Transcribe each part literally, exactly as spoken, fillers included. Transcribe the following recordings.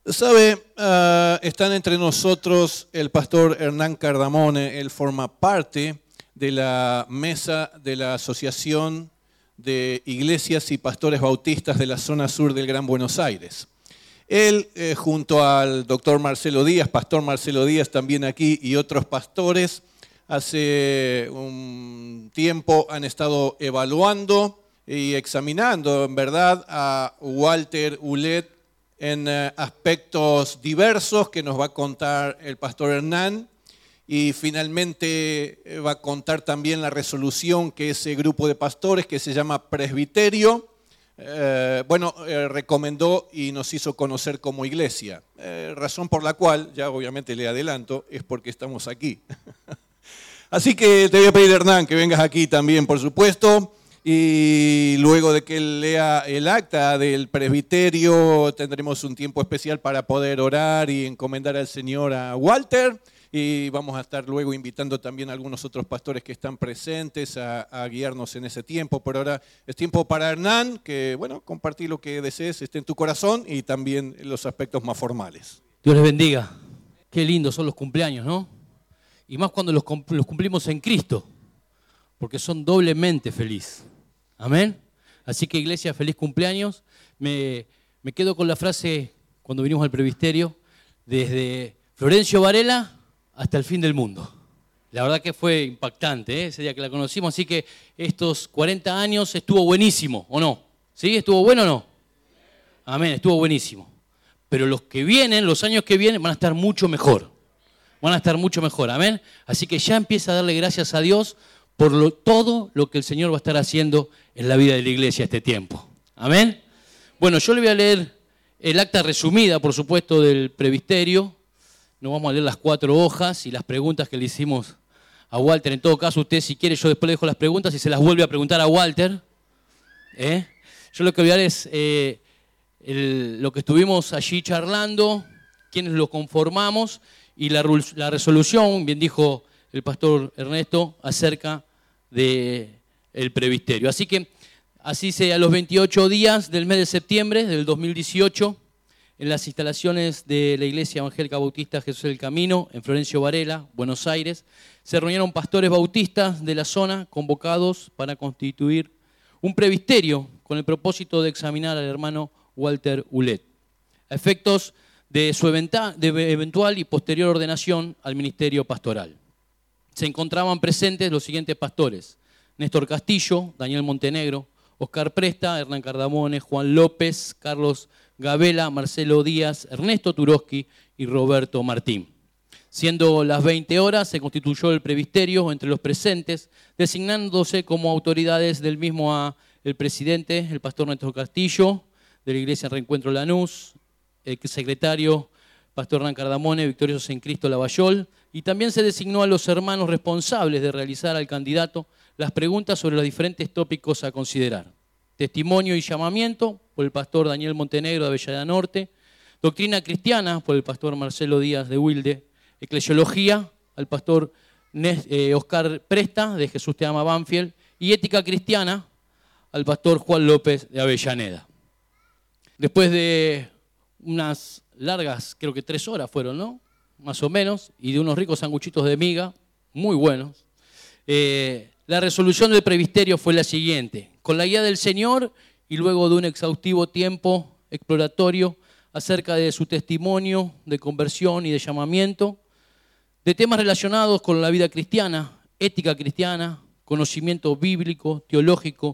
Sabe, uh, están entre nosotros el pastor Hernán Cardamone. Él forma parte de la mesa de la Asociación de Iglesias y Pastores Bautistas de la zona sur del Gran Buenos Aires. Él, eh, junto al doctor Marcelo Díaz, pastor Marcelo Díaz también aquí, y otros pastores, hace un tiempo han estado evaluando y examinando, en verdad, a Walter Ulet en uh, aspectos diversos que nos va a contar el pastor Hernán, y finalmente va a contar también la resolución que ese grupo de pastores, que se llama Presbiterio, eh, bueno, eh, recomendó y nos hizo conocer como iglesia. Eh, razón por la cual, ya obviamente le adelanto, es porque estamos aquí. Así que te voy a pedir, Hernán, que vengas aquí también, por supuesto. Y luego de que él lea el acta del presbiterio, tendremos un tiempo especial para poder orar y encomendar al Señor a Walter. Y vamos a estar luego invitando también a algunos otros pastores que están presentes a, a guiarnos en ese tiempo. Por ahora es tiempo para Hernán, que bueno, compartir lo que desees, esté en tu corazón, y también los aspectos más formales. Dios les bendiga. Qué lindos son los cumpleaños, ¿no? Y más cuando los, los cumplimos en Cristo, porque son doblemente feliz. Amén. Así que, iglesia, feliz cumpleaños. Me, me quedo con la frase cuando vinimos al presbiterio, desde Florencio Varela hasta el fin del mundo. La verdad que fue impactante, ¿eh? Ese día que la conocimos. Así que estos cuarenta años estuvo buenísimo, ¿o no? ¿Sí? ¿Estuvo bueno o no? Amén, estuvo buenísimo. Pero los que vienen, los años que vienen, van a estar mucho mejor. Van a estar mucho mejor, amén. Así que ya empieza a darle gracias a Dios por lo, todo lo que el Señor va a estar haciendo en la vida de la iglesia este tiempo. Amén. Bueno, yo le voy a leer el acta resumida, por supuesto, del presbiterio. No vamos a leer las cuatro hojas y las preguntas que le hicimos a Walter. En todo caso, usted, si quiere, yo después le dejo las preguntas y se las vuelve a preguntar a Walter. ¿Eh? Yo lo que voy a leer es eh, el, lo que estuvimos allí charlando, quienes lo conformamos y la, la resolución, bien dijo el pastor Ernesto, acerca del presbiterio. Así que, así sea, a los veintiocho días del mes de septiembre del dos mil dieciocho, en las instalaciones de la Iglesia Evangélica Bautista Jesús del Camino, en Florencio Varela, Buenos Aires, se reunieron pastores bautistas de la zona convocados para constituir un presbiterio con el propósito de examinar al hermano Walter Ulet, a efectos de su de eventual y posterior ordenación al ministerio pastoral. Se encontraban presentes los siguientes pastores: Néstor Castillo, Daniel Montenegro, Oscar Presta, Hernán Cardamone, Juan López, Carlos Gabela, Marcelo Díaz, Ernesto Turoski y Roberto Martín. Siendo las veinte horas, se constituyó el presbiterio entre los presentes, designándose como autoridades del mismo a el presidente, el pastor Néstor Castillo, de la Iglesia Reencuentro Lanús, el secretario, pastor Hernán Cardamone, Victoriosos en Cristo Lavallol, y también se designó a los hermanos responsables de realizar al candidato las preguntas sobre los diferentes tópicos a considerar. Testimonio y llamamiento, por el pastor Daniel Montenegro de Avellaneda Norte. Doctrina cristiana, por el pastor Marcelo Díaz de Wilde. Eclesiología, al pastor Oscar Presta de Jesús Te Ama Banfield. Y ética cristiana, al pastor Juan López de Avellaneda. Después de unas largas, creo que tres horas fueron, ¿no? Más o menos, y de unos ricos sanguchitos de miga, muy buenos. Eh, la resolución del presbiterio fue la siguiente: con la guía del Señor y luego de un exhaustivo tiempo exploratorio acerca de su testimonio de conversión y de llamamiento, de temas relacionados con la vida cristiana, ética cristiana, conocimiento bíblico, teológico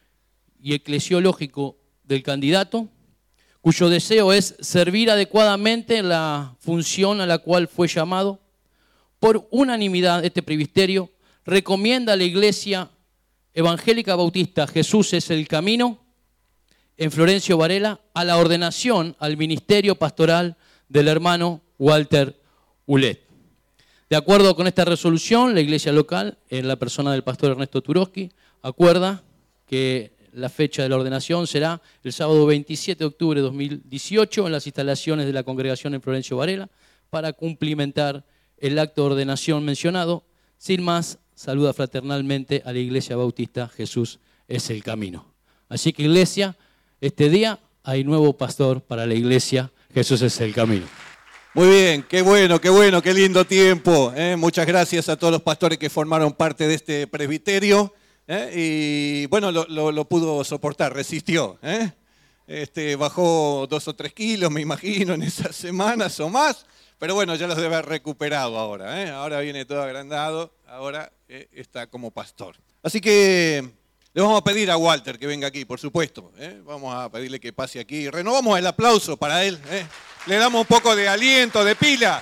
y eclesiológico del candidato, cuyo deseo es servir adecuadamente la función a la cual fue llamado. Por unanimidad, este presbiterio recomienda a la Iglesia Evangélica Bautista Jesús es el Camino, en Florencio Varela, a la ordenación al ministerio pastoral del hermano Walter Ulet. De acuerdo con esta resolución, la iglesia local, en la persona del pastor Ernesto Turoski, acuerda que la fecha de la ordenación será el sábado veintisiete de octubre de dos mil dieciocho en las instalaciones de la congregación en Florencio Varela, para cumplimentar el acto de ordenación mencionado. Sin más, saluda fraternalmente a la Iglesia Bautista Jesús es el Camino. Así que, iglesia, este día hay nuevo pastor para la Iglesia Jesús es el camino. Muy bien, qué bueno, qué bueno, qué lindo tiempo. ¿eh? Muchas gracias a todos los pastores que formaron parte de este presbiterio. ¿eh? Y bueno, lo, lo, lo pudo soportar, resistió. ¿eh? Este, bajó dos o tres kilos, me imagino, en esas semanas o más. Pero bueno, ya los debe haber recuperado ahora. ¿eh? Ahora viene todo agrandado, ahora eh, está como pastor. Así que le vamos a pedir a Walter que venga aquí, por supuesto. ¿eh? Vamos a pedirle que pase aquí. Renovamos el aplauso para él. ¿eh? Le damos un poco de aliento, de pila.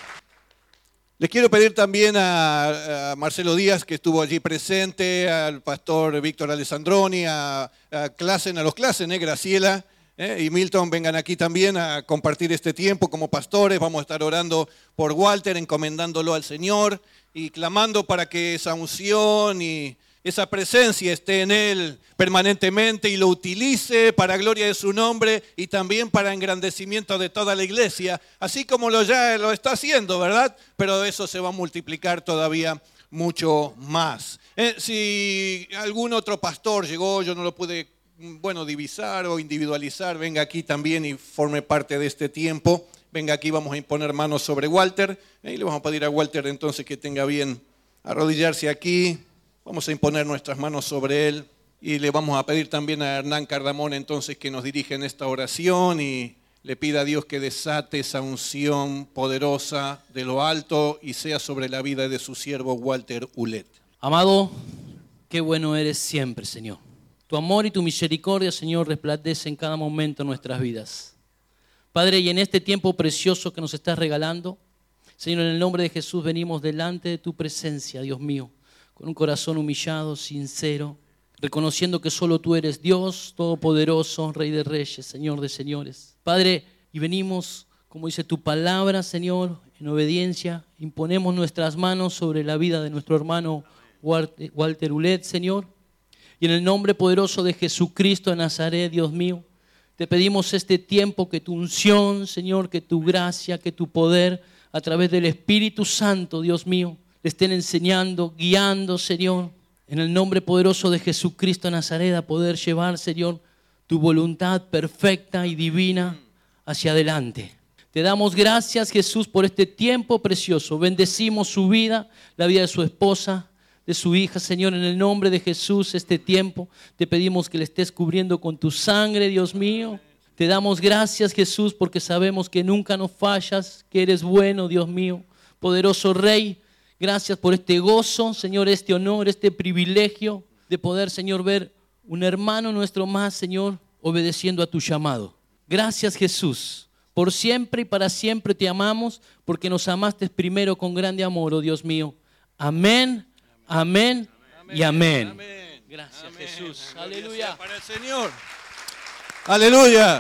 Les quiero pedir también a, a Marcelo Díaz, que estuvo allí presente, al pastor Víctor Alessandroni, a, a Clasen, a los Clasen, ¿eh? Graciela ¿eh? y Milton, vengan aquí también a compartir este tiempo como pastores. Vamos a estar orando por Walter, encomendándolo al Señor y clamando para que esa unción y esa presencia esté en él permanentemente y lo utilice para gloria de su nombre y también para engrandecimiento de toda la iglesia, así como lo ya lo está haciendo, ¿verdad? Pero eso se va a multiplicar todavía mucho más. Eh, si algún otro pastor llegó, yo no lo pude, bueno, divisar o individualizar, venga aquí también y forme parte de este tiempo. Venga aquí, vamos a imponer manos sobre Walter eh, y le vamos a pedir a Walter entonces que tenga bien arrodillarse aquí. Vamos a imponer nuestras manos sobre él y le vamos a pedir también a Hernán Cardamone entonces que nos dirija en esta oración y le pida a Dios que desate esa unción poderosa de lo alto y sea sobre la vida de su siervo Walter Ulet. Amado, qué bueno eres siempre, Señor. Tu amor y tu misericordia, Señor, resplandece en cada momento de nuestras vidas. Padre, y en este tiempo precioso que nos estás regalando, Señor, en el nombre de Jesús venimos delante de tu presencia, Dios mío, con un corazón humillado, sincero, reconociendo que solo tú eres Dios todopoderoso, Rey de reyes, Señor de señores. Padre, y venimos, como dice tu palabra, Señor, en obediencia, imponemos nuestras manos sobre la vida de nuestro hermano Walter Ulet, Señor. Y en el nombre poderoso de Jesucristo de Nazaret, Dios mío, te pedimos este tiempo que tu unción, Señor, que tu gracia, que tu poder, a través del Espíritu Santo, Dios mío, le estén enseñando, guiando, Señor, en el nombre poderoso de Jesucristo de Nazaret, a poder llevar, Señor, tu voluntad perfecta y divina hacia adelante. Te damos gracias, Jesús, por este tiempo precioso. Bendecimos su vida, la vida de su esposa, de su hija, Señor, en el nombre de Jesús, este tiempo. Te pedimos que le estés cubriendo con tu sangre, Dios mío. Te damos gracias, Jesús, porque sabemos que nunca nos fallas, que eres bueno, Dios mío, poderoso Rey. Gracias por este gozo, Señor, este honor, este privilegio de poder, Señor, ver un hermano nuestro más, Señor, obedeciendo a tu llamado. Gracias, Jesús. Por siempre y para siempre te amamos, porque nos amaste primero con grande amor, oh Dios mío. Amén, amén, amén y amén. Amén. Gracias, Amén. Jesús. Gloria Aleluya. sea para el Señor. Aleluya.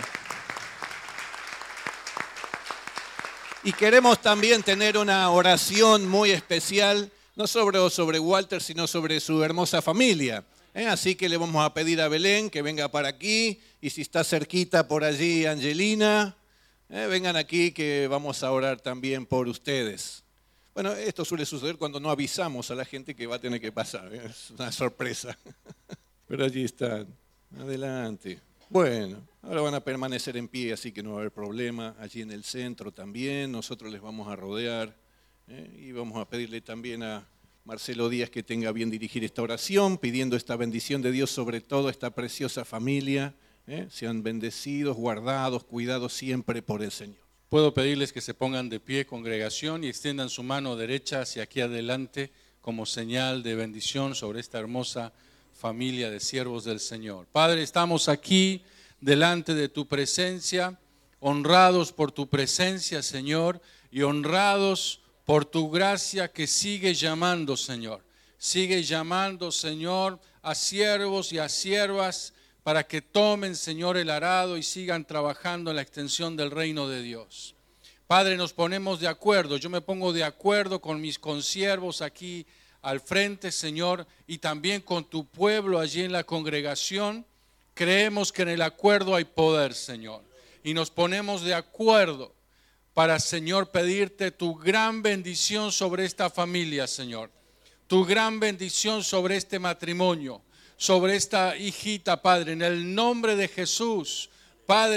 Y queremos también tener una oración muy especial, no sobre, sobre Walter, sino sobre su hermosa familia. ¿eh? Así que le vamos a pedir a Belén que venga para aquí, y si está cerquita por allí Angelina, ¿eh? vengan aquí que vamos a orar también por ustedes. Bueno, esto suele suceder cuando no avisamos a la gente que va a tener que pasar, ¿eh? es una sorpresa. Pero allí están, adelante. Bueno, ahora van a permanecer en pie, así que no va a haber problema. Allí en el centro también, nosotros les vamos a rodear. ¿eh? Y vamos a pedirle también a Marcelo Díaz que tenga bien dirigir esta oración, pidiendo esta bendición de Dios sobre todo esta preciosa familia. ¿eh? Sean bendecidos, guardados, cuidados siempre por el Señor. Puedo pedirles que se pongan de pie, congregación, y extiendan su mano derecha hacia aquí adelante como señal de bendición sobre esta hermosa familia de siervos del Señor. Padre, estamos aquí delante de tu presencia, honrados por tu presencia, Señor, y honrados por tu gracia que sigue llamando, Señor. Sigue llamando, Señor, a siervos y a siervas para que tomen, Señor, el arado y sigan trabajando en la extensión del reino de Dios. Padre, nos ponemos de acuerdo, yo me pongo de acuerdo con mis consiervos aquí al frente, Señor, y también con tu pueblo allí en la congregación. Creemos que en el acuerdo hay poder, Señor, y nos ponemos de acuerdo para, Señor, pedirte tu gran bendición sobre esta familia, Señor, tu gran bendición sobre este matrimonio, sobre esta hijita, Padre, en el nombre de Jesús. Padre,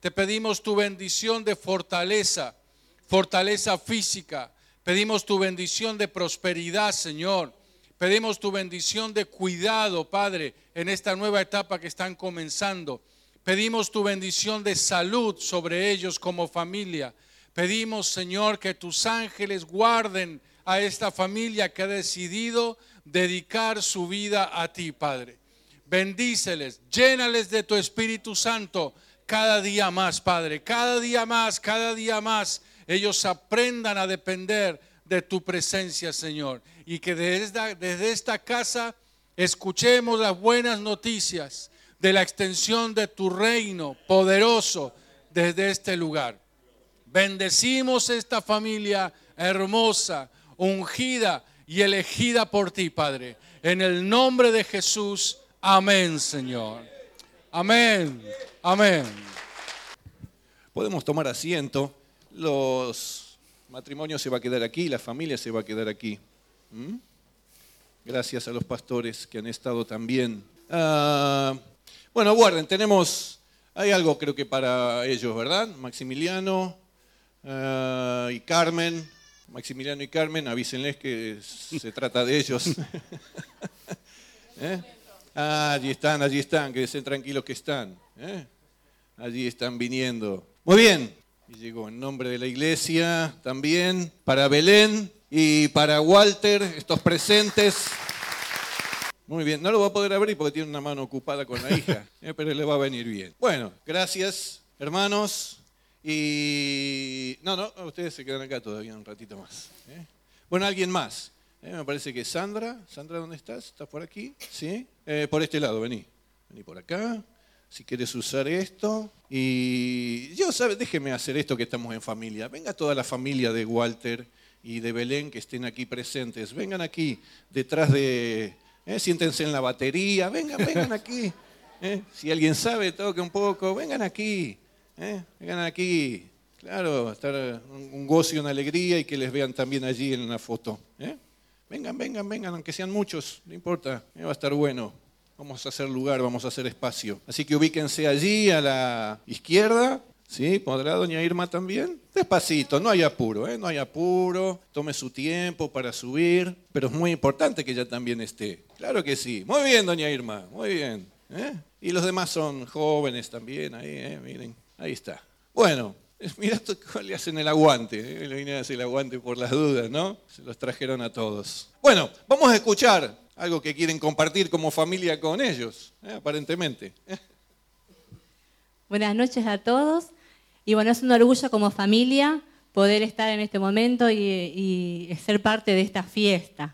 Te pedimos tu bendición de fortaleza, fortaleza física. Pedimos tu bendición de prosperidad, Señor. Pedimos tu bendición de cuidado, Padre, en esta nueva etapa que están comenzando. Pedimos tu bendición de salud sobre ellos como familia. Pedimos, Señor, que tus ángeles guarden a esta familia que ha decidido dedicar su vida a ti, Padre. Bendíceles, llénales de tu Espíritu Santo cada día más, Padre. Cada día más, cada día más, ellos aprendan a depender de tu presencia, Señor. Y que desde, desde esta casa escuchemos las buenas noticias de la extensión de tu reino poderoso desde este lugar. Bendecimos esta familia hermosa, ungida y elegida por ti, Padre. En el nombre de Jesús, amén, Señor. Amén, amén. Podemos tomar asiento. Los matrimonios se va a quedar aquí, la familia se va a quedar aquí. ¿Mm? Gracias a los pastores que han estado también. Uh, bueno, guarden, tenemos, hay algo creo que para ellos, ¿verdad? Maximiliano uh, y Carmen. Maximiliano y Carmen, avísenles que se trata de ellos. ¿Eh? Ah, allí están, allí están, que estén tranquilos que están. ¿Eh? Allí están viniendo. Muy bien. Y llegó en nombre de la iglesia también, para Belén y para Walter, estos presentes. Muy bien, no lo va a poder abrir porque tiene una mano ocupada con la hija, eh, pero le va a venir bien. Bueno, gracias, hermanos. Y no, no, ustedes se quedan acá todavía un ratito más. ¿eh? Bueno, alguien más. Eh, me parece que Sandra. Sandra, ¿dónde estás? ¿Estás por aquí? ¿Sí? Eh, por este lado, vení. Vení por acá. Si quieres usar esto. Y yo, ¿sabes? Déjeme hacer esto que estamos en familia. Venga toda la familia de Walter y de Belén que estén aquí presentes. Vengan aquí, detrás de... Eh, siéntense en la batería. Vengan, vengan aquí. Eh, si alguien sabe, toque un poco. Vengan aquí. Eh, vengan aquí. Claro, estar un gozo y una alegría y que les vean también allí en la foto. ¿eh? Vengan, vengan, vengan, aunque sean muchos, no importa. Eh, va a estar bueno. Vamos a hacer lugar, vamos a hacer espacio. Así que ubíquense allí a la izquierda. ¿Sí? ¿Podrá doña Irma también? Despacito, no hay apuro, ¿eh? No hay apuro. Tome su tiempo para subir. Pero es muy importante que ella también esté. Claro que sí. Muy bien, doña Irma, muy bien. ¿eh? Y los demás son jóvenes también, ahí, ¿eh? Miren, ahí está. Bueno, mirá cómo le hacen el aguante. ¿eh? Le vienen a hacer el aguante por las dudas, ¿no? Se los trajeron a todos. Bueno, vamos a escuchar algo que quieren compartir como familia con ellos, ¿eh? aparentemente. Buenas noches a todos. Y bueno, es un orgullo como familia poder estar en este momento y, y ser parte de esta fiesta.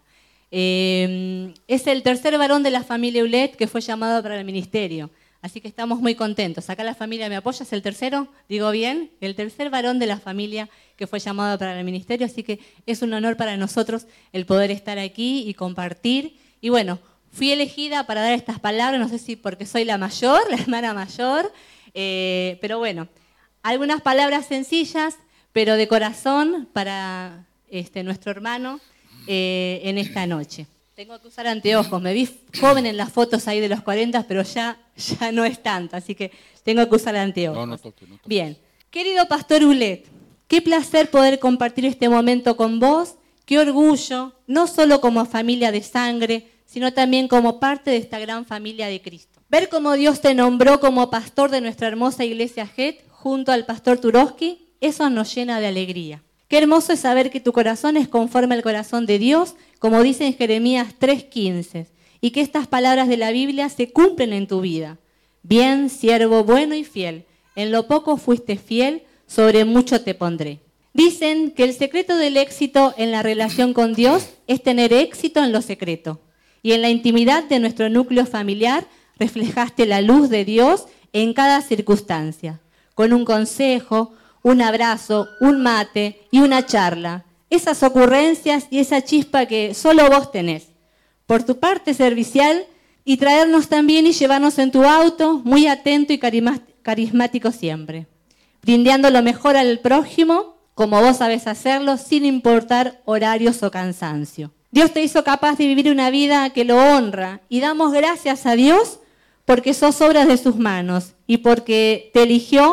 Eh, es el tercer varón de la familia Ulet que fue llamado para el ministerio. Así que estamos muy contentos. Acá la familia me apoya, es el tercero, digo bien, el tercer varón de la familia que fue llamado para el ministerio. Así que es un honor para nosotros el poder estar aquí y compartir. Y bueno, fui elegida para dar estas palabras, no sé si porque soy la mayor, la hermana mayor, eh, pero bueno, algunas palabras sencillas, pero de corazón para este, nuestro hermano eh, en esta noche. Tengo que usar anteojos, me vi joven en las fotos ahí de los cuarenta, pero ya, ya no es tanto, así que tengo que usar anteojos. No, no toque, no toque. Bien, querido Pastor Ulet, qué placer poder compartir este momento con vos, qué orgullo, no solo como familia de sangre, sino también como parte de esta gran familia de Cristo. Ver cómo Dios te nombró como pastor de nuestra hermosa iglesia Het, junto al pastor Turoski, eso nos llena de alegría. Qué hermoso es saber que tu corazón es conforme al corazón de Dios, como dice en Jeremías tres quince, y que estas palabras de la Biblia se cumplen en tu vida. Bien, siervo bueno y fiel, en lo poco fuiste fiel, sobre mucho te pondré. Dicen que el secreto del éxito en la relación con Dios es tener éxito en lo secreto. Y en la intimidad de nuestro núcleo familiar reflejaste la luz de Dios en cada circunstancia, con un consejo, un abrazo, un mate y una charla. Esas ocurrencias y esa chispa que solo vos tenés. Por tu parte servicial y traernos también y llevarnos en tu auto, muy atento y carismático siempre. Brindando lo mejor al prójimo, como vos sabés hacerlo, sin importar horarios o cansancio. Dios te hizo capaz de vivir una vida que lo honra y damos gracias a Dios porque sos obras de sus manos y porque te eligió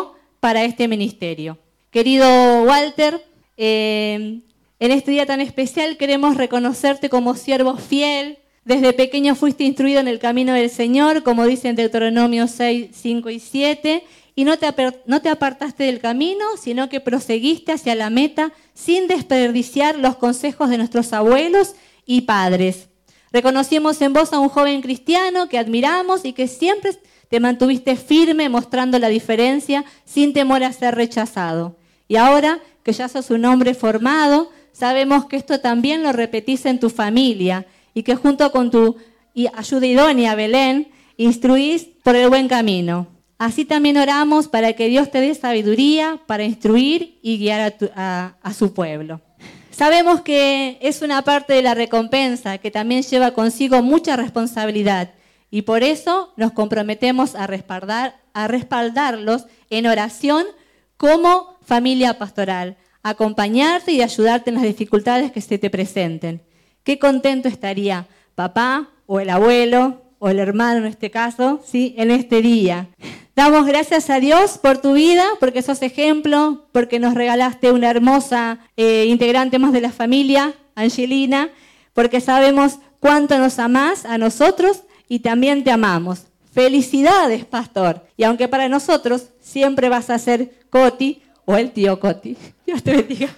para este ministerio. Querido Walter, eh, en este día tan especial queremos reconocerte como siervo fiel. Desde pequeño fuiste instruido en el camino del Señor, como dice en Deuteronomio seis, cinco y siete, y no te, no te apartaste del camino, sino que proseguiste hacia la meta sin desperdiciar los consejos de nuestros abuelos y padres. Reconocimos en vos a un joven cristiano que admiramos y que siempre te mantuviste firme mostrando la diferencia sin temor a ser rechazado. Y ahora que ya sos un hombre formado, sabemos que esto también lo repetís en tu familia y que junto con tu ayuda idónea, Belén, instruís por el buen camino. Así también oramos para que Dios te dé sabiduría para instruir y guiar a, tu, a, a su pueblo. Sabemos que es una parte de la recompensa que también lleva consigo mucha responsabilidad y por eso nos comprometemos a respaldar, a respaldarlos en oración como familia pastoral, acompañarte y ayudarte en las dificultades que se te presenten. Qué contento estaría papá o el abuelo o el hermano en este caso, ¿sí? En este día. Damos gracias a Dios por tu vida, porque sos ejemplo, porque nos regalaste una hermosa eh, integrante más de la familia, Angelina, porque sabemos cuánto nos amás a nosotros y también te amamos. Felicidades, pastor. Y aunque para nosotros siempre vas a ser Coti o el tío Coti. Dios te bendiga.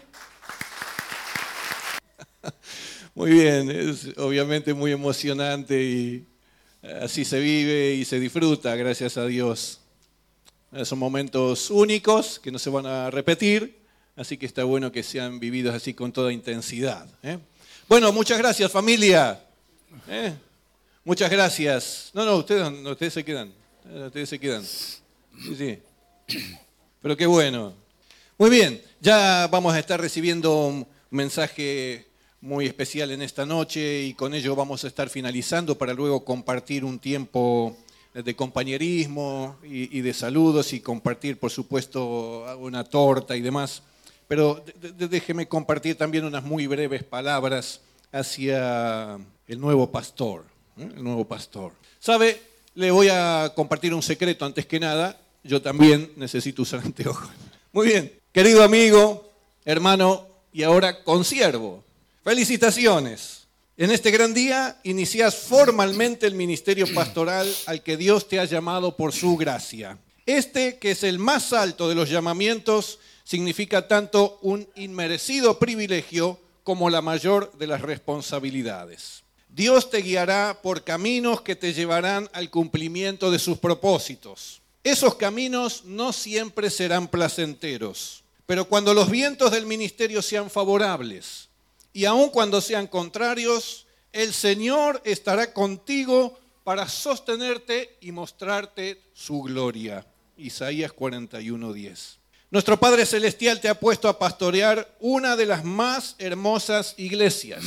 Muy bien, es obviamente muy emocionante y así se vive y se disfruta, gracias a Dios. Son momentos únicos que no se van a repetir, así que está bueno que sean vividos así con toda intensidad. ¿eh? Bueno, muchas gracias, familia. ¿eh? Muchas gracias. No, no, ustedes, no, ustedes se quedan. Ustedes se quedan. Sí, sí. Pero qué bueno. Muy bien, ya vamos a estar recibiendo un mensaje muy especial en esta noche y con ello vamos a estar finalizando para luego compartir un tiempo de compañerismo y, y de saludos y compartir, por supuesto, una torta y demás. Pero de, de, déjeme compartir también unas muy breves palabras hacia el nuevo pastor. ¿eh? El nuevo pastor. ¿Sabe? Le voy a compartir un secreto antes que nada. Yo también necesito usar anteojos. Muy bien. Querido amigo, hermano y ahora consiervo. Felicitaciones. En este gran día inicias formalmente el ministerio pastoral al que Dios te ha llamado por su gracia. Este, que es el más alto de los llamamientos, significa tanto un inmerecido privilegio como la mayor de las responsabilidades. Dios te guiará por caminos que te llevarán al cumplimiento de sus propósitos. Esos caminos no siempre serán placenteros, pero cuando los vientos del ministerio sean favorables, y aun cuando sean contrarios, el Señor estará contigo para sostenerte y mostrarte su gloria. Isaías cuarenta y uno, diez. Nuestro Padre Celestial te ha puesto a pastorear una de las más hermosas iglesias.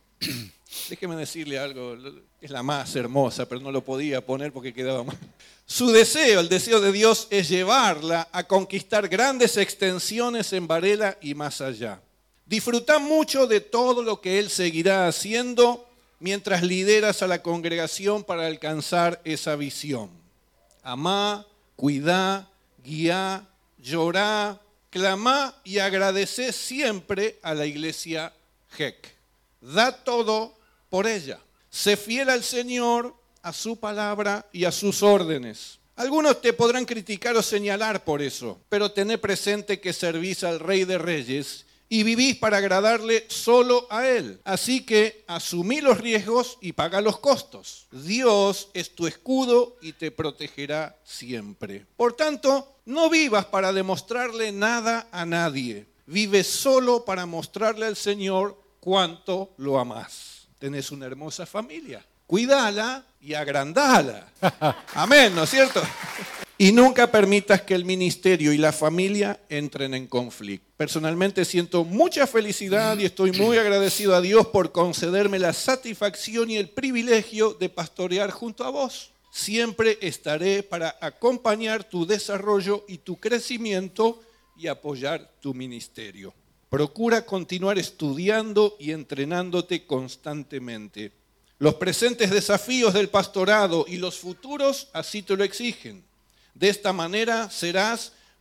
Déjeme decirle algo, es la más hermosa, pero no lo podía poner porque quedaba mal. Su deseo, el deseo de Dios, es llevarla a conquistar grandes extensiones en Varela y más allá. Disfruta mucho de todo lo que Él seguirá haciendo mientras lideras a la congregación para alcanzar esa visión. Amá, cuidá, guiá, llorá, clamá y agradecé siempre a la iglesia G E C. Da todo por ella. Sé fiel al Señor, a su palabra y a sus órdenes. Algunos te podrán criticar o señalar por eso, pero tené presente que servís al Rey de Reyes y vivís para agradarle solo a Él. Así que asumí los riesgos y paga los costos. Dios es tu escudo y te protegerá siempre. Por tanto, no vivas para demostrarle nada a nadie. Vive solo para mostrarle al Señor cuánto lo amás. Tenés una hermosa familia. Cuídala y agrandala. Amén, ¿no es cierto? Y nunca permitas que el ministerio y la familia entren en conflicto. Personalmente siento mucha felicidad y estoy muy agradecido a Dios por concederme la satisfacción y el privilegio de pastorear junto a vos. Siempre estaré para acompañar tu desarrollo y tu crecimiento y apoyar tu ministerio. Procura continuar estudiando y entrenándote constantemente. Los presentes desafíos del pastorado y los futuros así te lo exigen. De esta manera serás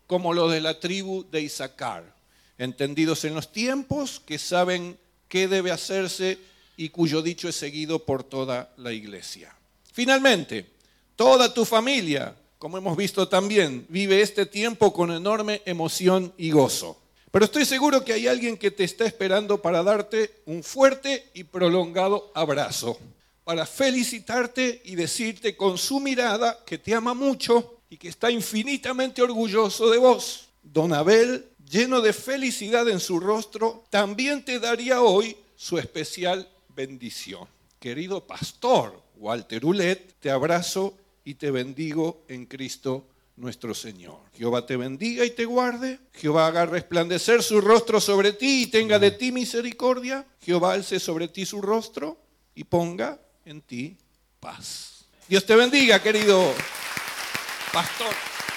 como los de la tribu de Isaacar, entendidos en los tiempos, que saben qué debe hacerse y cuyo dicho es seguido por toda la iglesia. Finalmente, toda tu familia, como hemos visto también, vive este tiempo con enorme emoción y gozo. Pero estoy seguro que hay alguien que te está esperando para darte un fuerte y prolongado abrazo, para felicitarte y decirte con su mirada que te ama mucho y que está infinitamente orgulloso de vos. Don Abel, lleno de felicidad en su rostro, también te daría hoy su especial bendición. Querido pastor Walter Ulet, te abrazo y te bendigo en Cristo nuestro Señor. Jehová te bendiga y te guarde. Jehová haga resplandecer su rostro sobre ti y tenga de ti misericordia. Jehová alce sobre ti su rostro y ponga en ti paz. Dios te bendiga, querido pastor.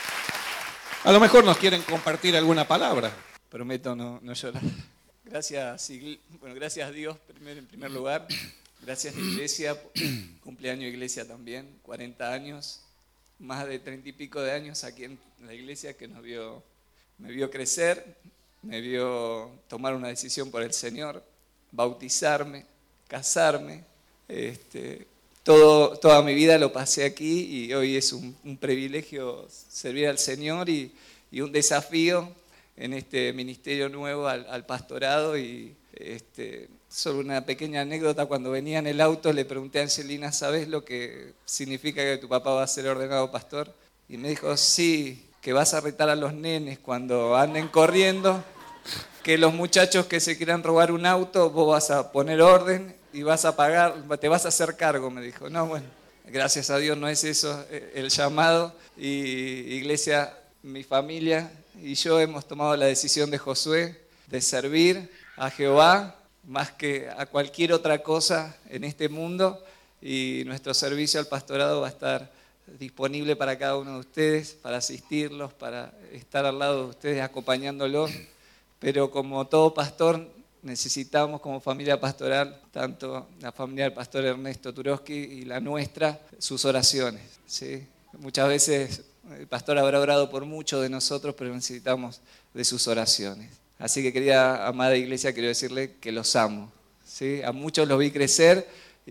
A lo mejor nos quieren compartir alguna palabra. Prometo no, no llorar. Gracias, bueno, gracias a Dios primero, en primer lugar. Gracias iglesia, cumpleaños iglesia también, cuarenta años. Más de treinta y pico de años aquí en la iglesia que nos vio, me vio crecer, me vio tomar una decisión por el Señor, bautizarme, casarme. Este, todo, toda mi vida lo pasé aquí y hoy es un, un privilegio servir al Señor y, y un desafío en este ministerio nuevo al, al pastorado. Y este, solo una pequeña anécdota, cuando venía en el auto le pregunté a Angelina, ¿sabes lo que significa que tu papá va a ser ordenado pastor? Y me dijo, sí, que vas a retar a los nenes cuando anden corriendo, que los muchachos que se quieran robar un auto, vos vas a poner orden y vas a pagar, te vas a hacer cargo, me dijo. No, bueno, gracias a Dios no es eso el llamado. Y iglesia, mi familia y yo hemos tomado la decisión de Josué de servir a Jehová más que a cualquier otra cosa en este mundo, y nuestro servicio al pastorado va a estar disponible para cada uno de ustedes, para asistirlos, para estar al lado de ustedes acompañándolos, pero como todo pastor necesitamos como familia pastoral, tanto la familia del pastor Ernesto Turoski y la nuestra, sus oraciones, ¿sí? Muchas veces el pastor habrá orado por muchos de nosotros, pero necesitamos de sus oraciones. Así que, querida amada iglesia, quiero decirle que los amo, ¿sí? A muchos los vi crecer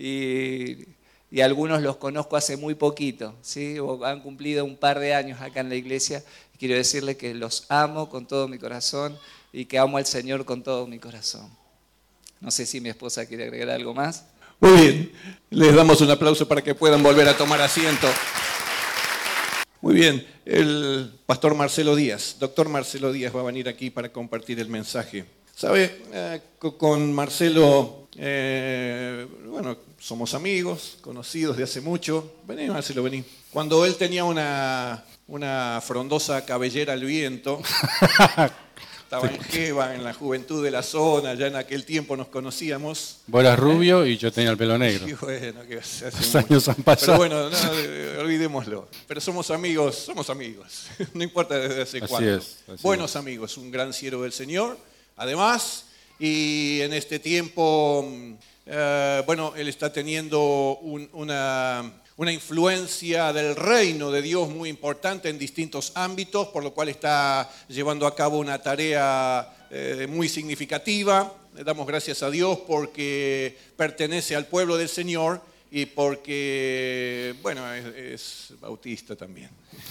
y, y a algunos los conozco hace muy poquito, ¿sí? O han cumplido un par de años acá en la iglesia. Quiero decirle que los amo con todo mi corazón y que amo al Señor con todo mi corazón. No sé si mi esposa quiere agregar algo más. Muy bien, les damos un aplauso para que puedan volver a tomar asiento. Muy bien, el pastor Marcelo Díaz, doctor Marcelo Díaz va a venir aquí para compartir el mensaje. ¿Sabe? Eh, con Marcelo, eh, bueno, somos amigos, conocidos de hace mucho. Vení, Marcelo, vení. Cuando él tenía una, una frondosa cabellera al viento, estaba en Jeva, en la juventud de la zona, ya en aquel tiempo nos conocíamos. Vos eras rubio y yo tenía el pelo negro. Y bueno, que hace Los años han pasado. Pero bueno, no, olvidémoslo. Pero somos amigos, somos amigos. No importa desde hace Así cuándo. es, así Buenos es. amigos, un gran siervo del Señor. Además, y en este tiempo, eh, bueno, él está teniendo un, una... una influencia del reino de Dios muy importante en distintos ámbitos, por lo cual está llevando a cabo una tarea eh, muy significativa. Le damos gracias a Dios porque pertenece al pueblo del Señor y porque, bueno, es, es bautista también.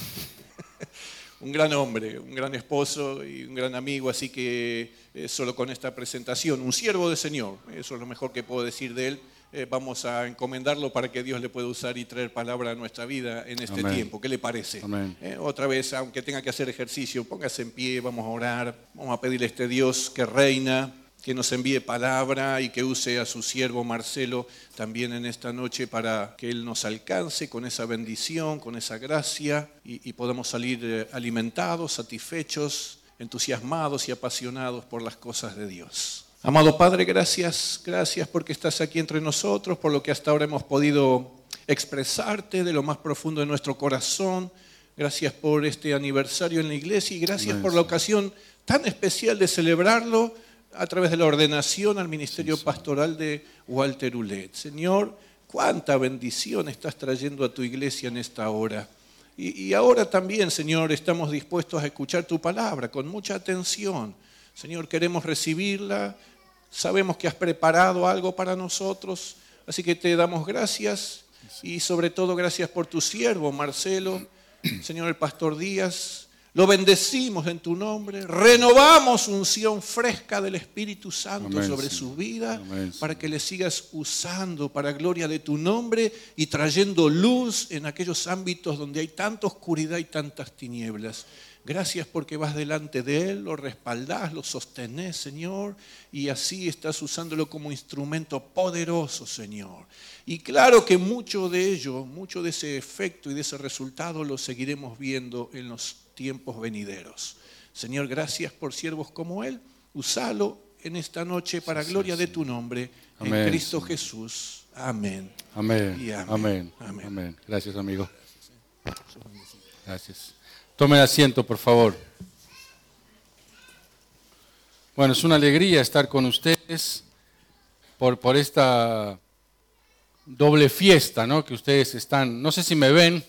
Un gran hombre, un gran esposo y un gran amigo, así que eh, solo con esta presentación, un siervo del Señor, eso es lo mejor que puedo decir de él. Eh, vamos a encomendarlo para que Dios le pueda usar y traer palabra a nuestra vida en este Amén. tiempo. ¿Qué le parece? Amén. Eh, otra vez, aunque tenga que hacer ejercicio, póngase en pie, vamos a orar, vamos a pedirle a este Dios que reina, que nos envíe palabra y que use a su siervo Marcelo también en esta noche para que Él nos alcance con esa bendición, con esa gracia y, y podamos salir eh, alimentados, satisfechos, entusiasmados y apasionados por las cosas de Dios. Amado Padre, gracias, gracias porque estás aquí entre nosotros, por lo que hasta ahora hemos podido expresarte de lo más profundo de nuestro corazón. Gracias por este aniversario en la iglesia y gracias Amén. por la ocasión tan especial de celebrarlo a través de la ordenación al ministerio pastoral de Walter Ulet. Señor, cuánta bendición estás trayendo a tu iglesia en esta hora. Y, y ahora también, Señor, estamos dispuestos a escuchar tu palabra con mucha atención. Señor, queremos recibirla. Sabemos que has preparado algo para nosotros. Así que te damos gracias y sobre todo gracias por tu siervo, Marcelo. Señor, el pastor Díaz. Lo bendecimos en tu nombre, renovamos unción fresca del Espíritu Santo Amén, sobre su vida Amén, para que le sigas usando para gloria de tu nombre y trayendo luz en aquellos ámbitos donde hay tanta oscuridad y tantas tinieblas. Gracias porque vas delante de él, lo respaldás, lo sostenés, Señor, y así estás usándolo como instrumento poderoso, Señor. Y claro que mucho de ello, mucho de ese efecto y de ese resultado lo seguiremos viendo en los tiempos venideros. Señor, gracias por siervos como él. Úsalo en esta noche para sí, gloria sí, de tu nombre, amén, en Cristo sí. Jesús. Amén. Amén. Y amén. Amén. Amén. Amén. Gracias, amigo. Gracias. Tomen asiento, por favor. Bueno, es una alegría estar con ustedes por, por esta doble fiesta, ¿no? Que ustedes están, no sé si me ven.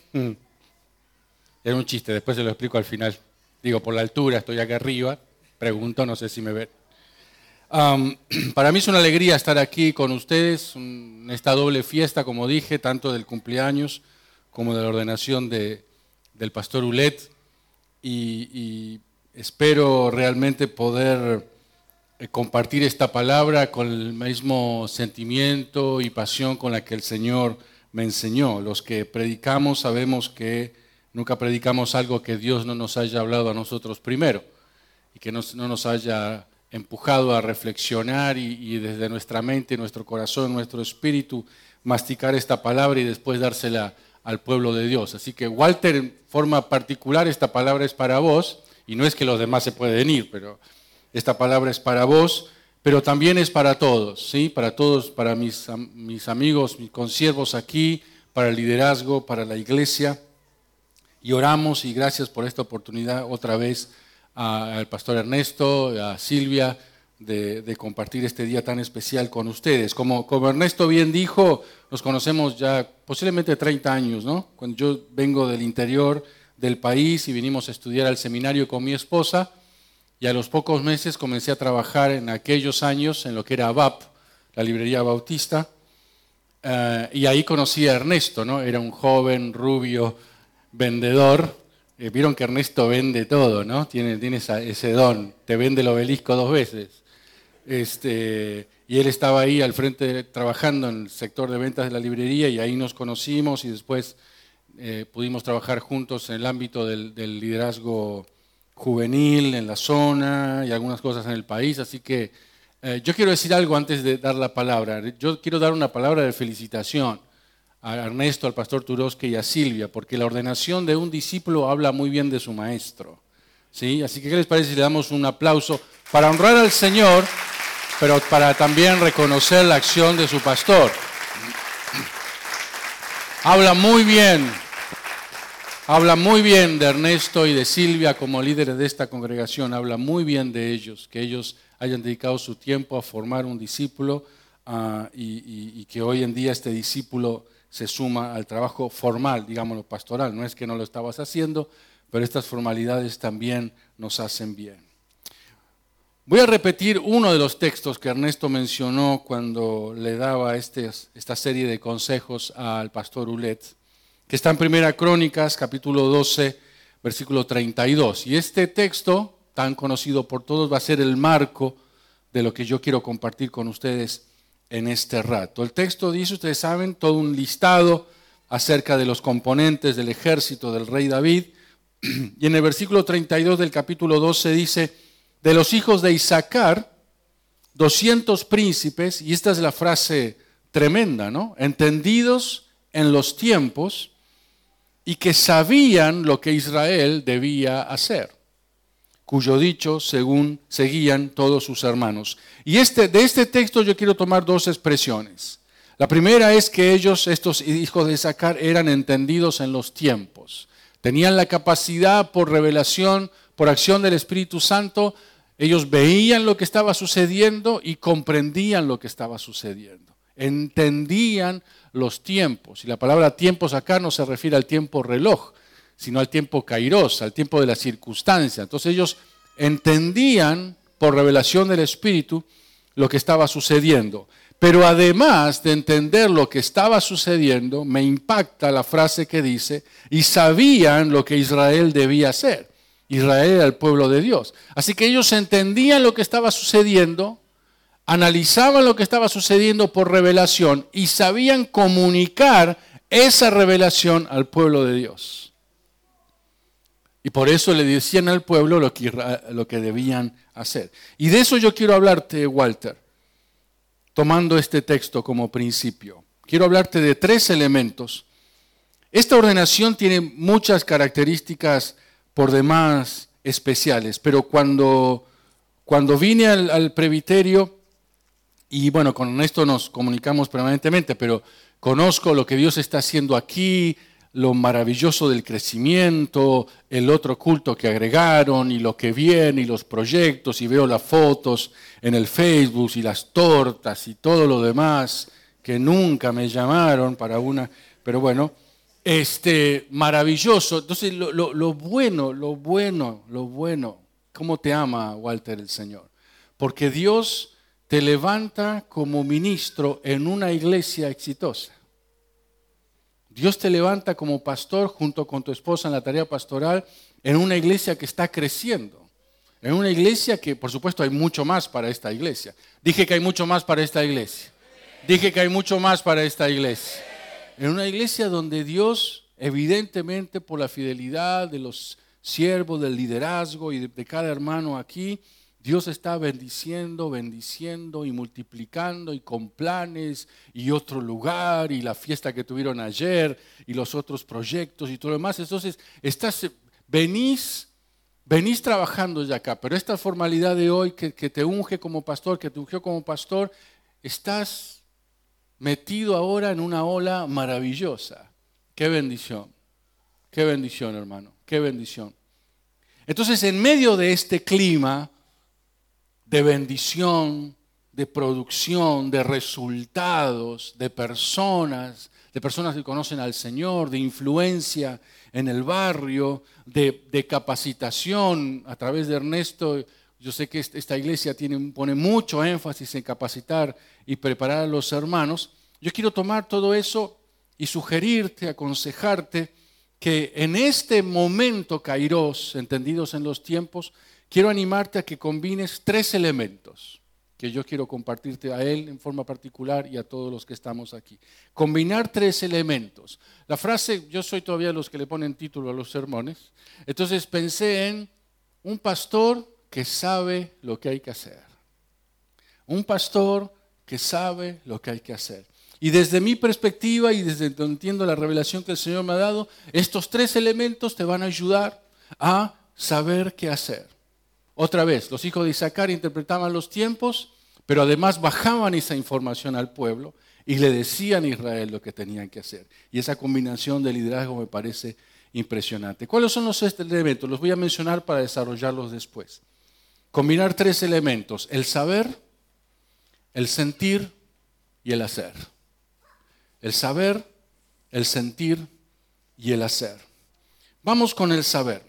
Era un chiste, después se lo explico al final. Digo, por la altura, estoy acá arriba, pregunto, no sé si me ven. Um, para mí es una alegría estar aquí con ustedes, en esta doble fiesta, como dije, tanto del cumpleaños como de la ordenación de, del pastor Ulet. Y, y espero realmente poder eh, compartir esta palabra con el mismo sentimiento y pasión con la que el Señor me enseñó. Los que predicamos sabemos que nunca predicamos algo que Dios no nos haya hablado a nosotros primero y que nos, no nos haya empujado a reflexionar y, y desde nuestra mente, nuestro corazón, nuestro espíritu, masticar esta palabra y después dársela al pueblo de Dios. Así que Walter, en forma particular, esta palabra es para vos, y no es que los demás se pueden ir, pero esta palabra es para vos, pero también es para todos, ¿sí? Para todos, para mis, mis amigos, mis consiervos aquí, para el liderazgo, para la iglesia. Y oramos y gracias por esta oportunidad otra vez a, al pastor Ernesto, a Silvia, de, de compartir este día tan especial con ustedes. Como, como Ernesto bien dijo, nos conocemos ya posiblemente treinta años, ¿no? Cuando yo vengo del interior del país y vinimos a estudiar al seminario con mi esposa, y a los pocos meses comencé a trabajar en aquellos años en lo que era A B A P, la librería bautista, uh, y ahí conocí a Ernesto, ¿no? Era un joven, rubio, vendedor. Eh, vieron que Ernesto vende todo, ¿no? Tiene, tiene esa, ese don, te vende el obelisco dos veces. Este, y él estaba ahí al frente trabajando en el sector de ventas de la librería y ahí nos conocimos y después eh, pudimos trabajar juntos en el ámbito del, del liderazgo juvenil en la zona y algunas cosas en el país. Así que eh, yo quiero decir algo antes de dar la palabra. Yo quiero dar una palabra de felicitación a Ernesto, al pastor Turosque y a Silvia, porque la ordenación de un discípulo habla muy bien de su maestro, ¿sí? Así que, ¿qué les parece si le damos un aplauso para honrar al Señor, pero para también reconocer la acción de su pastor? Habla muy bien, habla muy bien de Ernesto y de Silvia como líderes de esta congregación, habla muy bien de ellos, que ellos hayan dedicado su tiempo a formar un discípulo uh, y, y, y que hoy en día este discípulo se suma al trabajo formal, digámoslo, pastoral. No es que no lo estabas haciendo, pero estas formalidades también nos hacen bien. Voy a repetir uno de los textos que Ernesto mencionó cuando le daba este, esta serie de consejos al pastor Ulet, que está en Primera Crónicas, capítulo doce, versículo treinta y dos. Y este texto, tan conocido por todos, va a ser el marco de lo que yo quiero compartir con ustedes en este rato. El texto dice, ustedes saben, todo un listado acerca de los componentes del ejército del rey David. Y en el versículo treinta y dos del capítulo doce dice, de los hijos de Isaacar, doscientos príncipes, y esta es la frase tremenda, ¿no? Entendidos en los tiempos y que sabían lo que Israel debía hacer, cuyo dicho según seguían todos sus hermanos. Y este, de este texto yo quiero tomar dos expresiones. La primera es que ellos, estos hijos de Isaacar, eran entendidos en los tiempos. Tenían la capacidad por revelación, por acción del Espíritu Santo. Ellos veían lo que estaba sucediendo y comprendían lo que estaba sucediendo. Entendían los tiempos. Y la palabra tiempos acá no se refiere al tiempo reloj, sino al tiempo kairos, al tiempo de la circunstancia. Entonces ellos entendían por revelación del Espíritu lo que estaba sucediendo. Pero además de entender lo que estaba sucediendo, me impacta la frase que dice, y sabían lo que Israel debía hacer. Israel era el pueblo de Dios. Así que ellos entendían lo que estaba sucediendo, analizaban lo que estaba sucediendo por revelación y sabían comunicar esa revelación al pueblo de Dios. Y por eso le decían al pueblo lo que, lo que debían hacer. Y de eso yo quiero hablarte, Walter, tomando este texto como principio. Quiero hablarte de tres elementos. Esta ordenación tiene muchas características por demás especiales, pero cuando, cuando vine al, al presbiterio, y bueno, con esto nos comunicamos permanentemente, pero conozco lo que Dios está haciendo aquí, lo maravilloso del crecimiento, el otro culto que agregaron y lo que viene y los proyectos, y veo las fotos en el Facebook y las tortas y todo lo demás que nunca me llamaron para una, pero bueno, este maravilloso. Entonces lo, lo, lo bueno, lo bueno, lo bueno, ¿cómo te ama, Walter, el Señor? Porque Dios te levanta como ministro en una iglesia exitosa. Dios te levanta como pastor junto con tu esposa en la tarea pastoral en una iglesia que está creciendo. En una iglesia que, por supuesto, hay mucho más para esta iglesia. Dije que hay mucho más para esta iglesia. Dije que hay mucho más para esta iglesia. En una iglesia donde Dios, evidentemente por la fidelidad de los siervos, del liderazgo y de, de cada hermano aquí, Dios está bendiciendo, bendiciendo y multiplicando y con planes y otro lugar y la fiesta que tuvieron ayer y los otros proyectos y todo lo demás. Entonces, estás, venís, venís trabajando ya acá, pero esta formalidad de hoy que, que te unge como pastor, que te ungió como pastor, estás metido ahora en una ola maravillosa. Qué bendición, qué bendición, hermano, qué bendición. Entonces, en medio de este clima de bendición, de producción, de resultados, de personas, de personas que conocen al Señor, de influencia en el barrio, de, de capacitación a través de Ernesto. Yo sé que esta iglesia tiene, pone mucho énfasis en capacitar y preparar a los hermanos. Yo quiero tomar todo eso y sugerirte, aconsejarte que en este momento kairos, entendidos en los tiempos, quiero animarte a que combines tres elementos que yo quiero compartirte a él en forma particular y a todos los que estamos aquí. Combinar tres elementos. La frase, yo soy todavía de los que le ponen título a los sermones, entonces pensé en un pastor que sabe lo que hay que hacer. Un pastor que sabe lo que hay que hacer. Y desde mi perspectiva y desde donde entiendo la revelación que el Señor me ha dado, estos tres elementos te van a ayudar a saber qué hacer. Otra vez, los hijos de Isaacar interpretaban los tiempos, pero además bajaban esa información al pueblo y le decían a Israel lo que tenían que hacer. Y esa combinación de liderazgo me parece impresionante. ¿Cuáles son los elementos? Los voy a mencionar para desarrollarlos después. Combinar tres elementos: el saber, el sentir y el hacer. El saber, el sentir y el hacer. Vamos con el saber.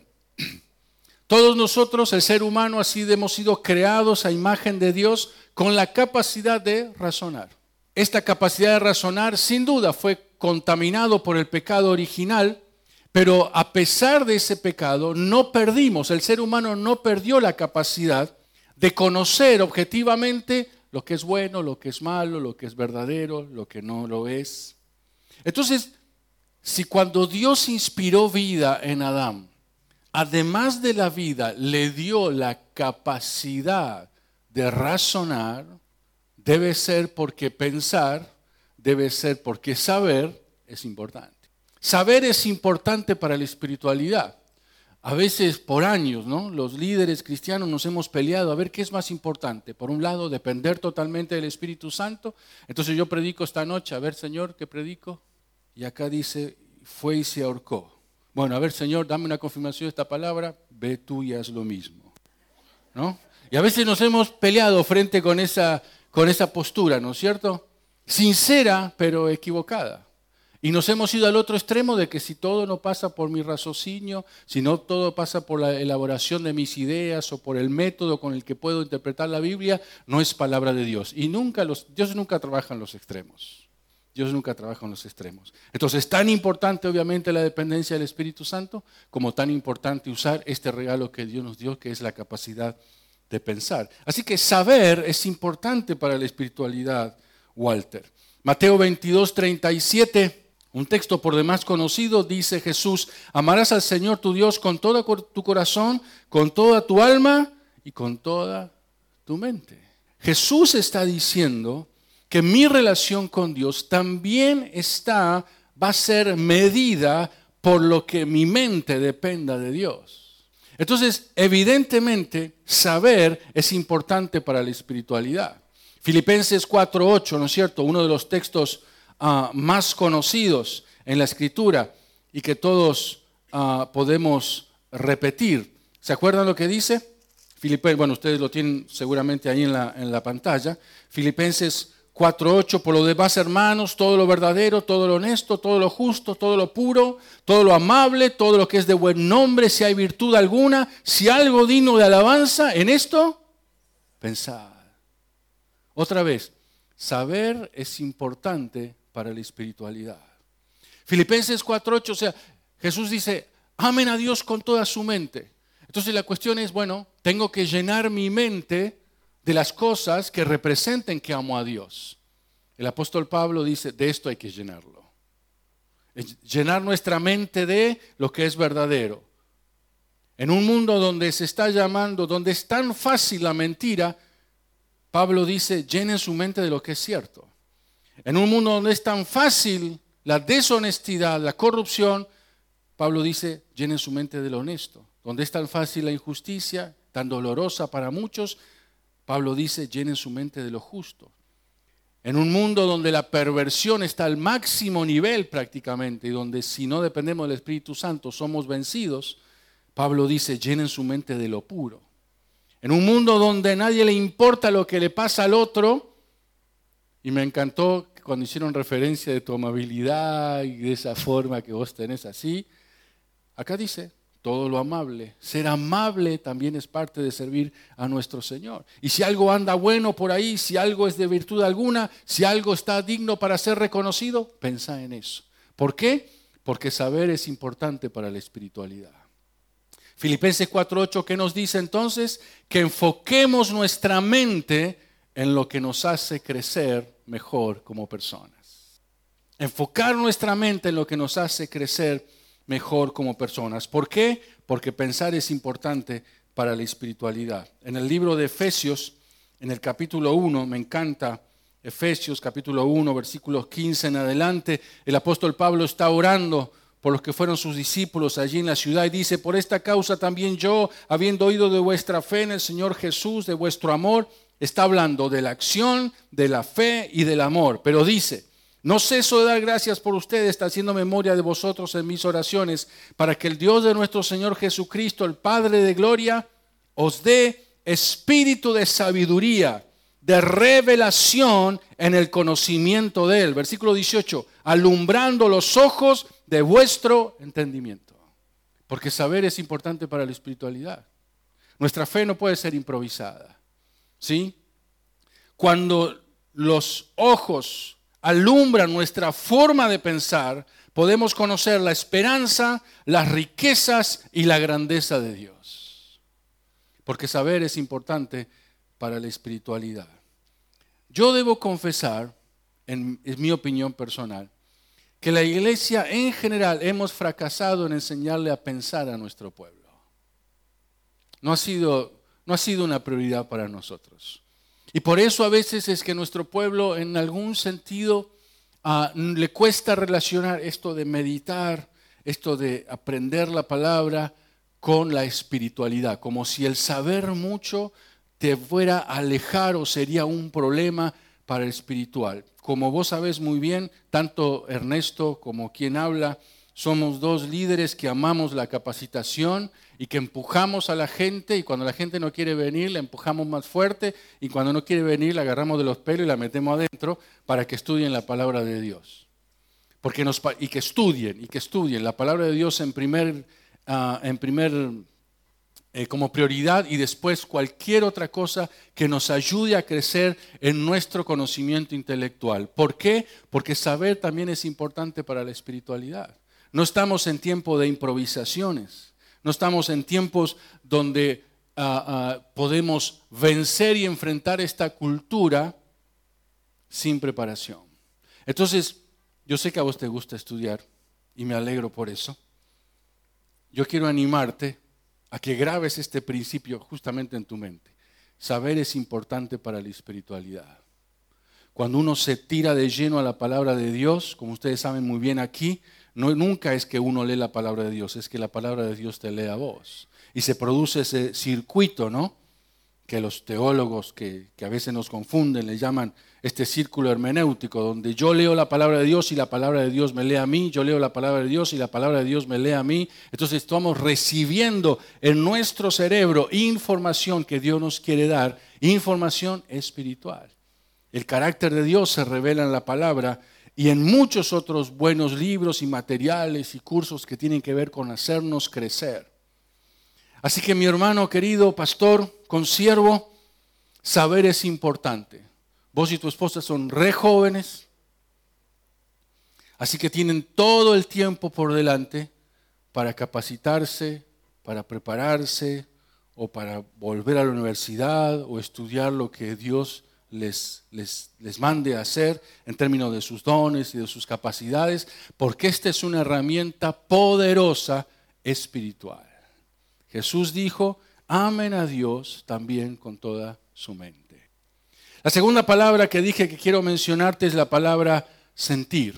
Todos nosotros, el ser humano, así hemos sido creados a imagen de Dios con la capacidad de razonar. Esta capacidad de razonar, sin duda, fue contaminado por el pecado original, pero a pesar de ese pecado, no perdimos, el ser humano no perdió la capacidad de conocer objetivamente lo que es bueno, lo que es malo, lo que es verdadero, lo que no lo es. Entonces, si cuando Dios inspiró vida en Adán, además de la vida, le dio la capacidad de razonar, debe ser porque pensar, debe ser porque saber es importante. Saber es importante para la espiritualidad. A veces por años, ¿no? Los líderes cristianos nos hemos peleado a ver qué es más importante. Por un lado, depender totalmente del Espíritu Santo. Entonces yo predico esta noche, a ver, Señor, ¿qué predico? Y acá dice, fue y se ahorcó. Bueno, a ver, Señor, dame una confirmación de esta palabra, ve tú y haz lo mismo, ¿no? Y a veces nos hemos peleado frente con esa, con esa postura, ¿no es cierto? Sincera, pero equivocada. Y nos hemos ido al otro extremo de que si todo no pasa por mi raciocinio, si no todo pasa por la elaboración de mis ideas o por el método con el que puedo interpretar la Biblia, no es palabra de Dios. Y nunca los, Dios nunca trabaja en los extremos. Dios nunca trabaja en los extremos. Entonces, tan importante obviamente la dependencia del Espíritu Santo, como tan importante usar este regalo que Dios nos dio, que es la capacidad de pensar. Así que saber es importante para la espiritualidad, Walter. Mateo veintidós, treinta y siete, un texto por demás conocido, dice Jesús: amarás al Señor tu Dios con todo tu corazón, con toda tu alma y con toda tu mente. Jesús está diciendo que mi relación con Dios también está, va a ser medida por lo que mi mente dependa de Dios. Entonces, evidentemente, saber es importante para la espiritualidad. Filipenses cuatro ocho, ¿no es cierto? Uno de los textos uh, más conocidos en la Escritura y que todos uh, podemos repetir. ¿Se acuerdan lo que dice? Filipenses, bueno, ustedes lo tienen seguramente ahí en la, en la pantalla. Filipenses cuatro ocho, por lo demás, hermanos, todo lo verdadero, todo lo honesto, todo lo justo, todo lo puro, todo lo amable, todo lo que es de buen nombre, si hay virtud alguna, si algo digno de alabanza, en esto, pensad. Otra vez, saber es importante para la espiritualidad. Filipenses cuatro ocho, o sea, Jesús dice, amen a Dios con toda su mente. Entonces la cuestión es, bueno, tengo que llenar mi mente de las cosas que representen que amo a Dios. El apóstol Pablo dice, de esto hay que llenarlo. Llenar nuestra mente de lo que es verdadero. En un mundo donde se está llamando, donde es tan fácil la mentira, Pablo dice, llenen su mente de lo que es cierto. En un mundo donde es tan fácil la deshonestidad, la corrupción, Pablo dice, llenen su mente de lo honesto. Donde es tan fácil la injusticia, tan dolorosa para muchos, Pablo dice, llenen su mente de lo justo. En un mundo donde la perversión está al máximo nivel prácticamente, y donde si no dependemos del Espíritu Santo somos vencidos, Pablo dice, llenen su mente de lo puro. En un mundo donde a nadie le importa lo que le pasa al otro, y me encantó cuando hicieron referencia de tu amabilidad y de esa forma que vos tenés así, acá dice, todo lo amable. Ser amable también es parte de servir a nuestro Señor. Y si algo anda bueno por ahí, si algo es de virtud alguna, si algo está digno para ser reconocido, pensá en eso. ¿Por qué? Porque saber es importante para la espiritualidad. Filipenses cuatro ocho, ¿qué nos dice entonces? Que enfoquemos nuestra mente en lo que nos hace crecer mejor como personas. Enfocar nuestra mente en lo que nos hace crecer mejor como personas. ¿Por qué? Porque pensar es importante para la espiritualidad. En el libro de Efesios, en el capítulo uno, me encanta Efesios capítulo uno, versículos quince en adelante, el apóstol Pablo está orando por los que fueron sus discípulos allí en la ciudad y dice, por esta causa también yo, habiendo oído de vuestra fe en el Señor Jesús, de vuestro amor, está hablando de la acción, de la fe y del amor, pero dice, no ceso de dar gracias por ustedes, está haciendo memoria de vosotros en mis oraciones, para que el Dios de nuestro Señor Jesucristo, el Padre de gloria, os dé espíritu de sabiduría, de revelación en el conocimiento de Él. Versículo dieciocho, alumbrando los ojos de vuestro entendimiento. Porque saber es importante para la espiritualidad. Nuestra fe no puede ser improvisada. ¿Sí? Cuando los ojos alumbran nuestra forma de pensar, podemos conocer la esperanza, las riquezas y la grandeza de Dios. Porque saber es importante para la espiritualidad. Yo debo confesar, en, en mi opinión personal, que la iglesia en general hemos fracasado en enseñarle a pensar a nuestro pueblo. No ha sido, no ha sido una prioridad para nosotros. Y por eso a veces es que nuestro pueblo en algún sentido uh, le cuesta relacionar esto de meditar, esto de aprender la palabra con la espiritualidad, como si el saber mucho te fuera a alejar o sería un problema para el espiritual. Como vos sabés muy bien, tanto Ernesto como quien habla, somos dos líderes que amamos la capacitación y que empujamos a la gente, y cuando la gente no quiere venir, la empujamos más fuerte, y cuando no quiere venir, la agarramos de los pelos y la metemos adentro para que estudien la palabra de Dios. porque nos, y que estudien, y que estudien la palabra de Dios en primer, uh, en primer eh, como prioridad, y después cualquier otra cosa que nos ayude a crecer en nuestro conocimiento intelectual. ¿Por qué? Porque saber también es importante para la espiritualidad. No estamos en tiempo de improvisaciones, no estamos en tiempos donde uh, uh, podemos vencer y enfrentar esta cultura sin preparación. Entonces, yo sé que a vos te gusta estudiar y me alegro por eso. Yo quiero animarte a que grabes este principio justamente en tu mente. Saber es importante para la espiritualidad. Cuando uno se tira de lleno a la palabra de Dios, como ustedes saben muy bien aquí, no, nunca es que uno lee la palabra de Dios, es que la palabra de Dios te lee a vos. Y se produce ese circuito, ¿no? Que los teólogos que, que a veces nos confunden, le llaman este círculo hermenéutico, donde yo leo la palabra de Dios y la palabra de Dios me lee a mí, yo leo la palabra de Dios y la palabra de Dios me lee a mí. Entonces estamos recibiendo en nuestro cerebro información que Dios nos quiere dar, información espiritual. El carácter de Dios se revela en la palabra y en muchos otros buenos libros y materiales y cursos que tienen que ver con hacernos crecer. Así que mi hermano querido, pastor, consiervo, saber es importante. Vos y tu esposa son re jóvenes, así que tienen todo el tiempo por delante para capacitarse, para prepararse o para volver a la universidad o estudiar lo que Dios les, les, les mande a hacer en términos de sus dones y de sus capacidades, porque esta es una herramienta poderosa espiritual. Jesús dijo, amen a Dios también con toda su mente. La segunda palabra que dije que quiero mencionarte es la palabra sentir.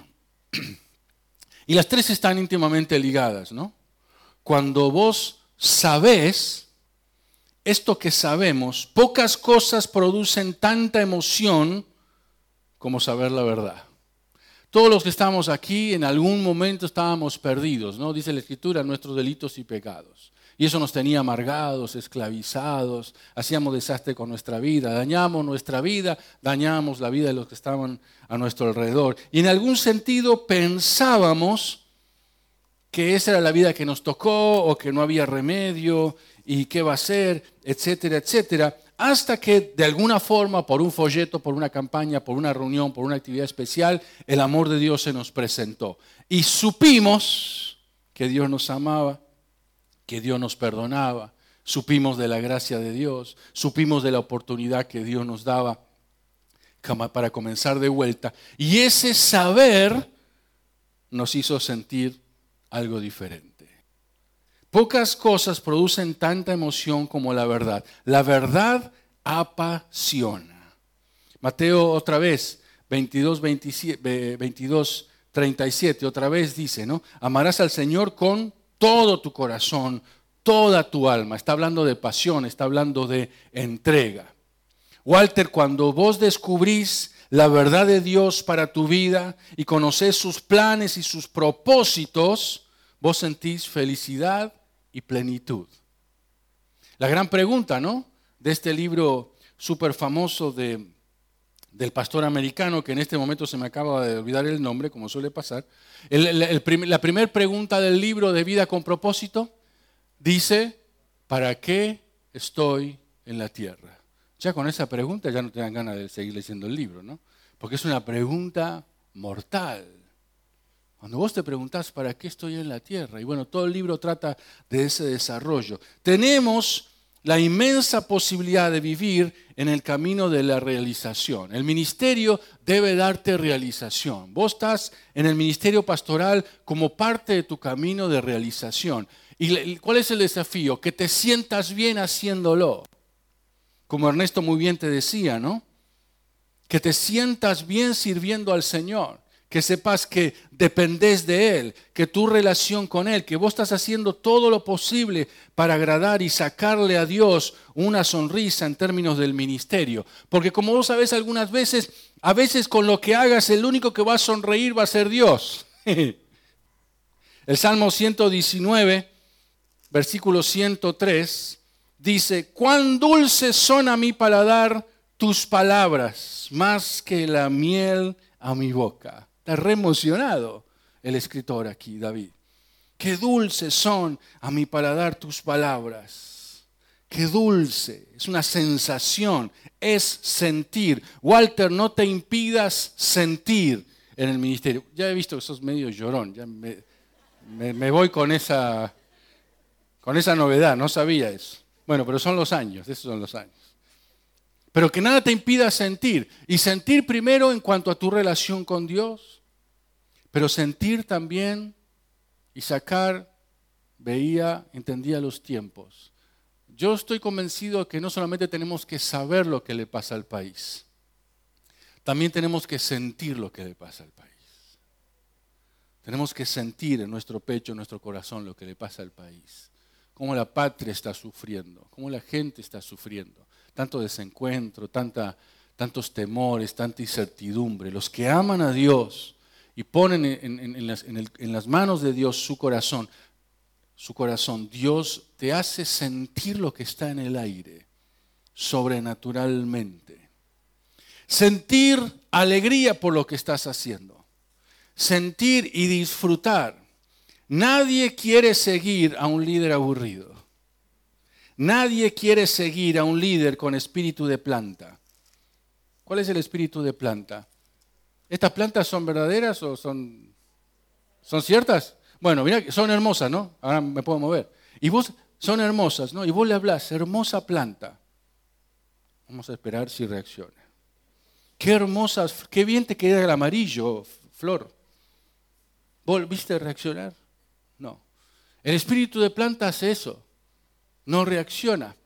Y las tres están íntimamente ligadas, ¿no? Cuando vos sabés, esto que sabemos, pocas cosas producen tanta emoción como saber la verdad. Todos los que estamos aquí en algún momento estábamos perdidos, ¿no? Dice la Escritura, nuestros delitos y pecados. Y eso nos tenía amargados, esclavizados, hacíamos desastre con nuestra vida, dañamos nuestra vida, dañamos la vida de los que estaban a nuestro alrededor. Y en algún sentido pensábamos que esa era la vida que nos tocó o que no había remedio y qué va a ser, etcétera, etcétera. Hasta que de alguna forma, por un folleto, por una campaña, por una reunión, por una actividad especial, el amor de Dios se nos presentó. Y supimos que Dios nos amaba, que Dios nos perdonaba, supimos de la gracia de Dios, supimos de la oportunidad que Dios nos daba para comenzar de vuelta. Y ese saber nos hizo sentir algo diferente. Pocas cosas producen tanta emoción como la verdad. La verdad apasiona. Mateo otra vez, veintidós, veintisiete, veintidós, treinta y siete, otra vez dice, ¿no? Amarás al Señor con todo tu corazón, toda tu alma. Está hablando de pasión, está hablando de entrega. Walter, cuando vos descubrís la verdad de Dios para tu vida y conocés sus planes y sus propósitos, vos sentís felicidad y plenitud. La gran pregunta, ¿no?, de este libro súper famoso de, del pastor americano, que en este momento se me acaba de olvidar el nombre, como suele pasar. El, el, el prim, la primera pregunta del libro de Vida con Propósito dice, ¿para qué estoy en la tierra? Ya con esa pregunta ya no te dan ganas de seguir leyendo el libro, ¿no? Porque es una pregunta mortal. Cuando vos te preguntás, ¿para qué estoy en la tierra? Y bueno, todo el libro trata de ese desarrollo. Tenemos la inmensa posibilidad de vivir en el camino de la realización. El ministerio debe darte realización. Vos estás en el ministerio pastoral como parte de tu camino de realización. ¿Y cuál es el desafío? Que te sientas bien haciéndolo. Como Ernesto muy bien te decía, ¿no? Que te sientas bien sirviendo al Señor. Que sepas que dependés de Él, que tu relación con Él, que vos estás haciendo todo lo posible para agradar y sacarle a Dios una sonrisa en términos del ministerio. Porque como vos sabés algunas veces, a veces con lo que hagas el único que va a sonreír va a ser Dios. El Salmo ciento diecinueve, versículo ciento tres, dice, cuán dulces son a mi paladar tus palabras, más que la miel a mi boca. Está re emocionado. el escritor aquí, David. Qué dulces son a mi paladar tus palabras. Qué dulce, es una sensación, es sentir. Walter, no te impidas sentir en el ministerio. Ya he visto que sos medio llorón, ya me, me, me voy con esa, con esa novedad, no sabía eso. Bueno, pero son los años, esos son los años. Pero que nada te impida sentir. Y sentir primero en cuanto a tu relación con Dios, pero sentir también y sacar, veía, entendía los tiempos. Yo estoy convencido que no solamente tenemos que saber lo que le pasa al país, también tenemos que sentir lo que le pasa al país. Tenemos que sentir en nuestro pecho, en nuestro corazón lo que le pasa al país. Cómo la patria está sufriendo, cómo la gente está sufriendo. Tanto desencuentro, tanta, tantos temores, tanta incertidumbre. Los que aman a Dios y ponen en, en, en, las, en, el, en las manos de Dios su corazón, su corazón, Dios te hace sentir lo que está en el aire, sobrenaturalmente. Sentir alegría por lo que estás haciendo. Sentir y disfrutar. Nadie quiere seguir a un líder aburrido. Nadie quiere seguir a un líder con espíritu de planta. ¿Cuál es el espíritu de planta? ¿Estas plantas son verdaderas o son, son ciertas? Bueno, mira, son hermosas, ¿no? Ahora me puedo mover. Y vos, son hermosas, ¿no? Y vos le hablás, hermosa planta. Vamos a esperar si reacciona. Qué hermosas, qué bien te queda el amarillo, Flor. ¿Volviste a reaccionar? No. El espíritu de planta hace eso. No reacciona.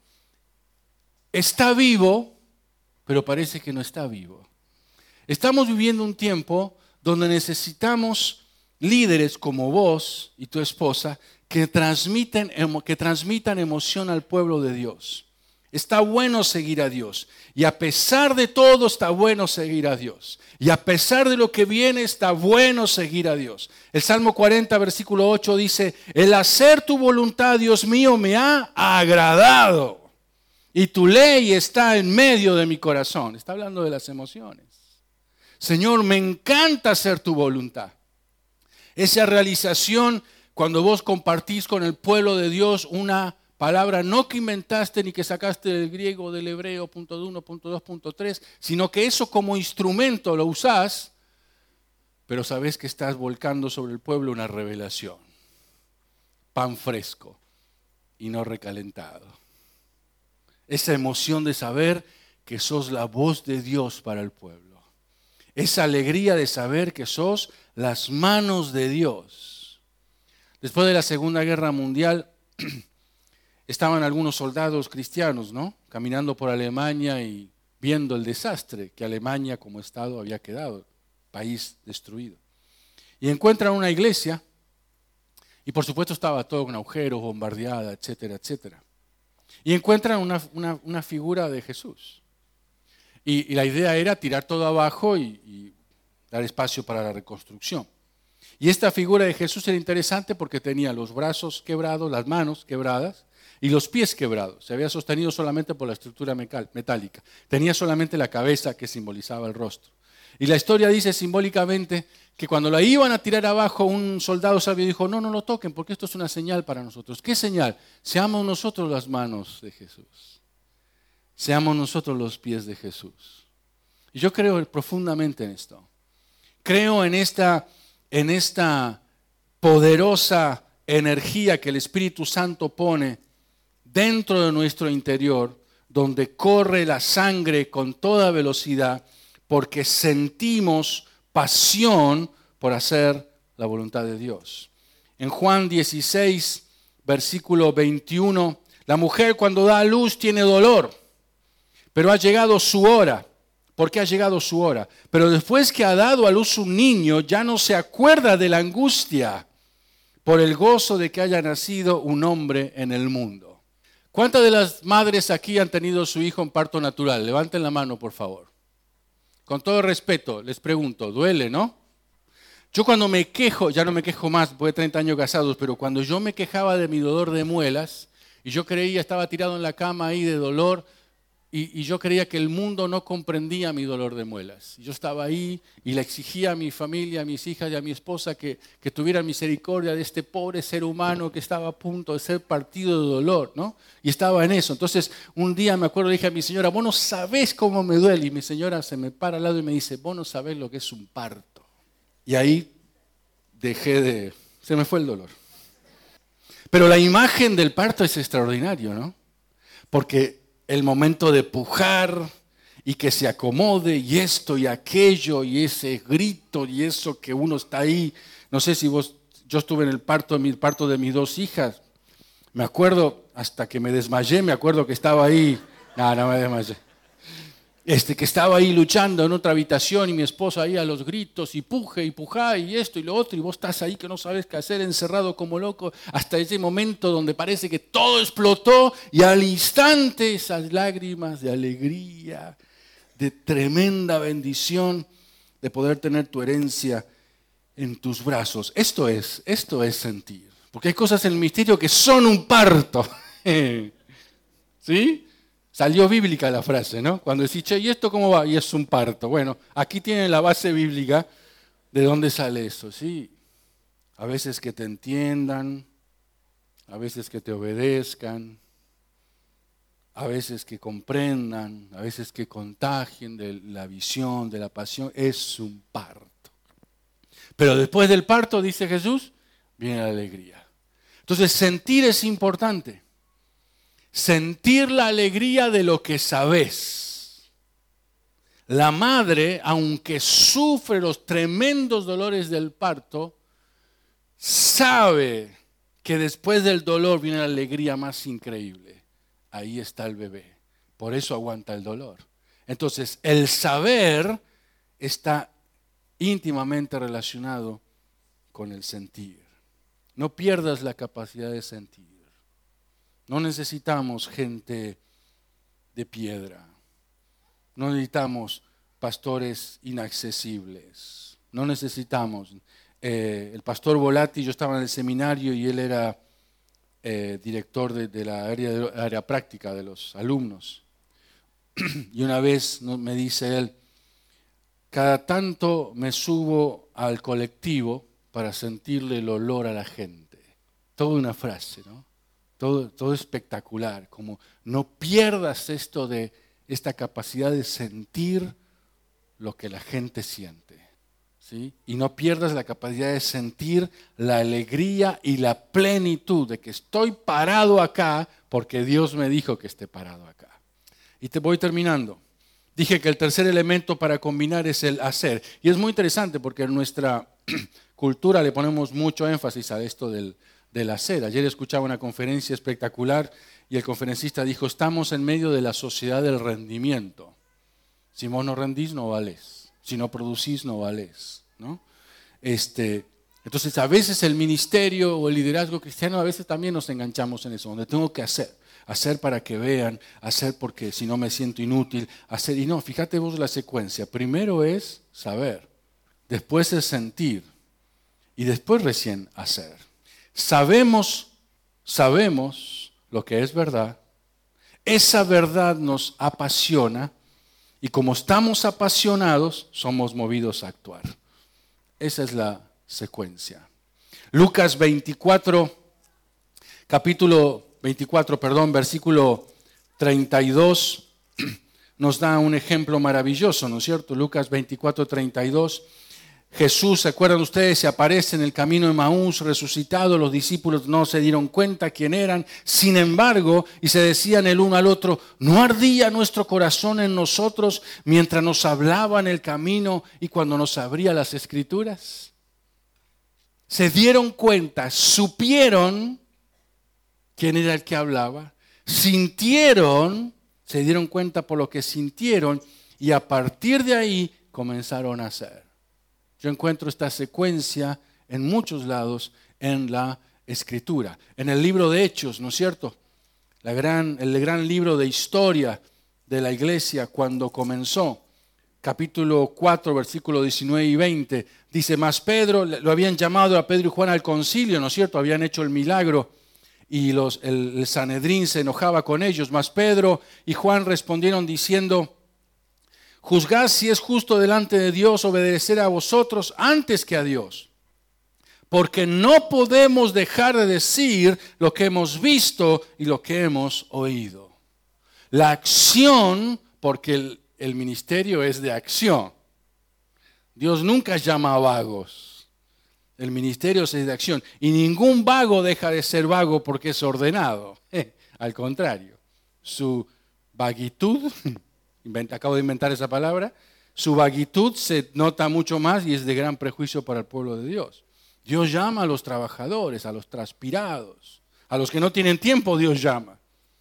Está vivo, pero parece que no está vivo. Estamos viviendo un tiempo donde necesitamos líderes como vos y tu esposa que transmiten, que transmitan emoción al pueblo de Dios. Está bueno seguir a Dios. Y a pesar de todo está bueno seguir a Dios. Y a pesar de lo que viene está bueno seguir a Dios. El Salmo cuarenta, versículo ocho dice, el hacer tu voluntad, Dios mío, me ha agradado. Y tu ley está en medio de mi corazón. Está hablando de las emociones. Señor, me encanta hacer tu voluntad. Esa realización cuando vos compartís con el pueblo de Dios una palabra no que inventaste ni que sacaste del griego, del hebreo, punto uno, punto dos, punto tres, sino que eso como instrumento lo usás, pero sabés que estás volcando sobre el pueblo una revelación. Pan fresco y no recalentado. Esa emoción de saber que sos la voz de Dios para el pueblo. Esa alegría de saber que sos las manos de Dios. Después de la Segunda Guerra Mundial, estaban algunos soldados cristianos, ¿no? Caminando por Alemania y viendo el desastre que Alemania como Estado había quedado, país destruido. Y encuentran una iglesia, y por supuesto estaba todo con agujeros, bombardeada, etcétera, etcétera. Y encuentran una, una, una figura de Jesús. Y, y la idea era tirar todo abajo y, y dar espacio para la reconstrucción. Y esta figura de Jesús era interesante porque tenía los brazos quebrados, las manos quebradas y los pies quebrados. Se había sostenido solamente por la estructura metálica. Tenía solamente la cabeza que simbolizaba el rostro. Y la historia dice simbólicamente que cuando la iban a tirar abajo, un soldado sabio dijo, no, no lo toquen porque esto es una señal para nosotros. ¿Qué señal? Seamos nosotros las manos de Jesús. Seamos nosotros los pies de Jesús. Y yo creo profundamente en esto. Creo en esta, en esta poderosa energía que el Espíritu Santo pone dentro de nuestro interior, donde corre la sangre con toda velocidad, porque sentimos pasión por hacer la voluntad de Dios. En Juan dieciséis, versículo veintiuno, la mujer cuando da a luz tiene dolor, pero ha llegado su hora. ¿Por qué ha llegado su hora? Pero después que ha dado a luz un niño, ya no se acuerda de la angustia por el gozo de que haya nacido un hombre en el mundo. ¿Cuántas de las madres aquí han tenido su hijo en parto natural? Levanten la mano, por favor. Con todo respeto, les pregunto, ¿duele, no? Yo cuando me quejo, ya no me quejo más, después de treinta años casados, pero cuando yo me quejaba de mi dolor de muelas, y yo creía, estaba tirado en la cama ahí de dolor, Y, y yo creía que el mundo no comprendía mi dolor de muelas. Yo estaba ahí y le exigía a mi familia, a mis hijas y a mi esposa que, que tuvieran misericordia de este pobre ser humano que estaba a punto de ser partido de dolor, ¿no? Y estaba en eso. Entonces, un día me acuerdo, le dije a mi señora, vos no sabés cómo me duele. Y mi señora se me para al lado y me dice, vos no sabés lo que es un parto. Y ahí dejé de... se me fue el dolor. Pero la imagen del parto es extraordinario, ¿no? Porque el momento de pujar y que se acomode y esto y aquello y ese grito y eso que uno está ahí. No sé si vos, yo estuve en el parto, en el parto de mis dos hijas. Me acuerdo, hasta que me desmayé, me acuerdo que estaba ahí. No, no me desmayé. Este, que estaba ahí luchando en otra habitación y mi esposa ahí a los gritos y puje y pujá y esto y lo otro y vos estás ahí que no sabes qué hacer, encerrado como loco, hasta ese momento donde parece que todo explotó y al instante esas lágrimas de alegría, de tremenda bendición de poder tener tu herencia en tus brazos. Esto es, esto es sentir, porque hay cosas en el misterio que son un parto. ¿Sí? Salió bíblica la frase, ¿no? Cuando decís, che, ¿y esto cómo va? Y es un parto. Bueno, aquí tienen la base bíblica de dónde sale eso, ¿sí? A veces que te entiendan, a veces que te obedezcan, a veces que comprendan, a veces que contagien de la visión, de la pasión. Es un parto. Pero después del parto, dice Jesús, viene la alegría. Entonces, sentir es importante. Sentir la alegría de lo que sabes. La madre, aunque sufre los tremendos dolores del parto, sabe que después del dolor viene la alegría más increíble. Ahí está el bebé. Por eso aguanta el dolor. Entonces, el saber está íntimamente relacionado con el sentir. No pierdas la capacidad de sentir. No necesitamos gente de piedra. No necesitamos pastores inaccesibles. No necesitamos. Eh, el pastor Volati, yo estaba en el seminario y él era eh, director de, de la área, de, área práctica de los alumnos. Y una vez me dice él, cada tanto me subo al colectivo para sentirle el olor a la gente. Toda una frase, ¿no? Todo, todo espectacular, como no pierdas esto de esta capacidad de sentir lo que la gente siente, ¿sí? Y no pierdas la capacidad de sentir la alegría y la plenitud de que estoy parado acá porque Dios me dijo que esté parado acá. Y te voy terminando. Dije que el tercer elemento para combinar es el hacer. Y es muy interesante porque en nuestra cultura le ponemos mucho énfasis a esto del del hacer. Ayer escuchaba una conferencia espectacular y el conferencista dijo, estamos en medio de la sociedad del rendimiento. Si vos no rendís, no valés. Si no producís, no valés, ¿no? Este, entonces, a veces el ministerio o el liderazgo cristiano, a veces también nos enganchamos en eso, donde tengo que hacer. Hacer para que vean, hacer porque si no me siento inútil, hacer. Y no, fíjate vos la secuencia. Primero es saber, después es sentir y después recién hacer. Sabemos, sabemos lo que es verdad, esa verdad nos apasiona y como estamos apasionados, somos movidos a actuar. Esa es la secuencia. Lucas veinticuatro, capítulo veinticuatro, perdón, versículo treinta y dos, nos da un ejemplo maravilloso, ¿no es cierto? Lucas veinticuatro, treinta y dos. Jesús, ¿se acuerdan ustedes? Se aparece en el camino de Maús resucitado, los discípulos no se dieron cuenta quién eran, sin embargo, y se decían el uno al otro, ¿no ardía nuestro corazón en nosotros mientras nos hablaba en el camino y cuando nos abría las Escrituras? Se dieron cuenta, supieron quién era el que hablaba, sintieron, se dieron cuenta por lo que sintieron y a partir de ahí comenzaron a hacer. Yo encuentro esta secuencia en muchos lados en la Escritura. En el libro de Hechos, ¿no es cierto? La gran, el gran libro de historia de la iglesia cuando comenzó. Capítulo cuatro, versículos diecinueve y veinte. Dice, más Pedro, lo habían llamado a Pedro y Juan al concilio, ¿no es cierto? Habían hecho el milagro. y los, el, el Sanedrín se enojaba con ellos. Mas Pedro y Juan respondieron diciendo: juzgad si es justo delante de Dios obedecer a vosotros antes que a Dios. Porque no podemos dejar de decir lo que hemos visto y lo que hemos oído. La acción, porque el, el ministerio es de acción. Dios nunca llama a vagos. El ministerio es de acción. Y ningún vago deja de ser vago porque es ordenado. Eh, al contrario, su vaguitud, acabo de inventar esa palabra, su vaguitud se nota mucho más y es de gran prejuicio para el pueblo de Dios. Dios llama a los trabajadores, a los transpirados, a los que no tienen tiempo Dios llama.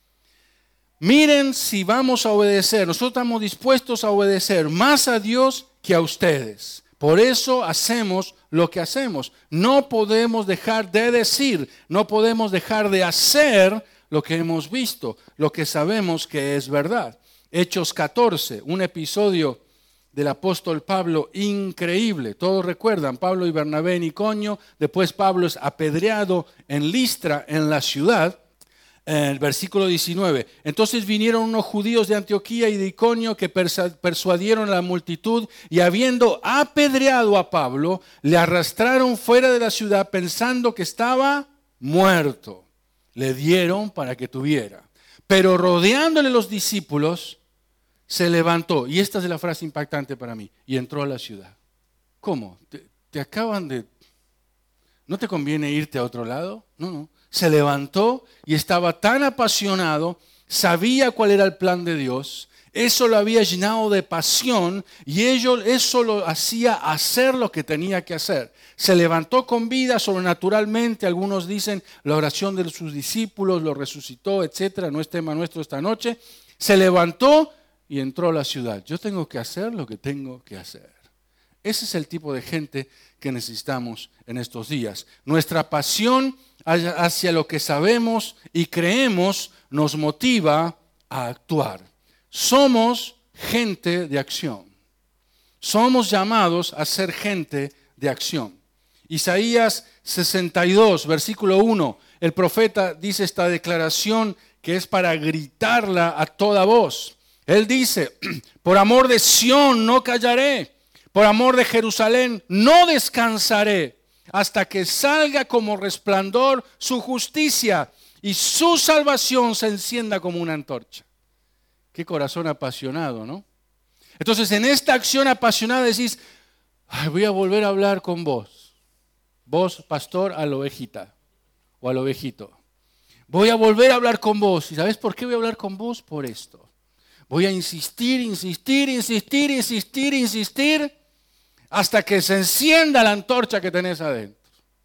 Miren si vamos a obedecer, nosotros estamos dispuestos a obedecer más a Dios que a ustedes. Por eso hacemos lo que hacemos. No podemos dejar de decir, no podemos dejar de hacer lo que hemos visto, lo que sabemos que es verdad. Hechos catorce, un episodio del apóstol Pablo increíble. Todos recuerdan, Pablo y Bernabé en Iconio, después Pablo es apedreado en Listra, en la ciudad. El versículo diecinueve. Entonces vinieron unos judíos de Antioquía y de Iconio que persuadieron a la multitud y habiendo apedreado a Pablo, le arrastraron fuera de la ciudad pensando que estaba muerto. Le dieron para que tuviera. Pero rodeándole los discípulos, se levantó. Y esta es la frase impactante para mí. Y entró a la ciudad. ¿Cómo? ¿Te, te acaban de... ¿No te conviene irte a otro lado? No, no. Se levantó y estaba tan apasionado, sabía cuál era el plan de Dios, eso lo había llenado de pasión y ello, eso lo hacía hacer lo que tenía que hacer. Se levantó con vida sobrenaturalmente, algunos dicen la oración de sus discípulos, lo resucitó, etcétera, no es tema nuestro esta noche. Se levantó y entró a la ciudad. Yo tengo que hacer lo que tengo que hacer. Ese es el tipo de gente que necesitamos en estos días. Nuestra pasión hacia lo que sabemos y creemos nos motiva a actuar. Somos gente de acción. Somos llamados a ser gente de acción. Isaías sesenta y dos, versículo uno, el profeta dice esta declaración que es para gritarla a toda voz. Él dice, por amor de Sión no callaré, por amor de Jerusalén no descansaré, hasta que salga como resplandor su justicia y su salvación se encienda como una antorcha. Qué corazón apasionado, ¿no? Entonces en esta acción apasionada decís, ay, voy a volver a hablar con vos. Vos, pastor, a la ovejita o al ovejito. Voy a volver a hablar con vos. ¿Y sabes por qué voy a hablar con vos? Por esto. Voy a insistir, insistir, insistir, insistir, insistir, hasta que se encienda la antorcha que tenés adentro.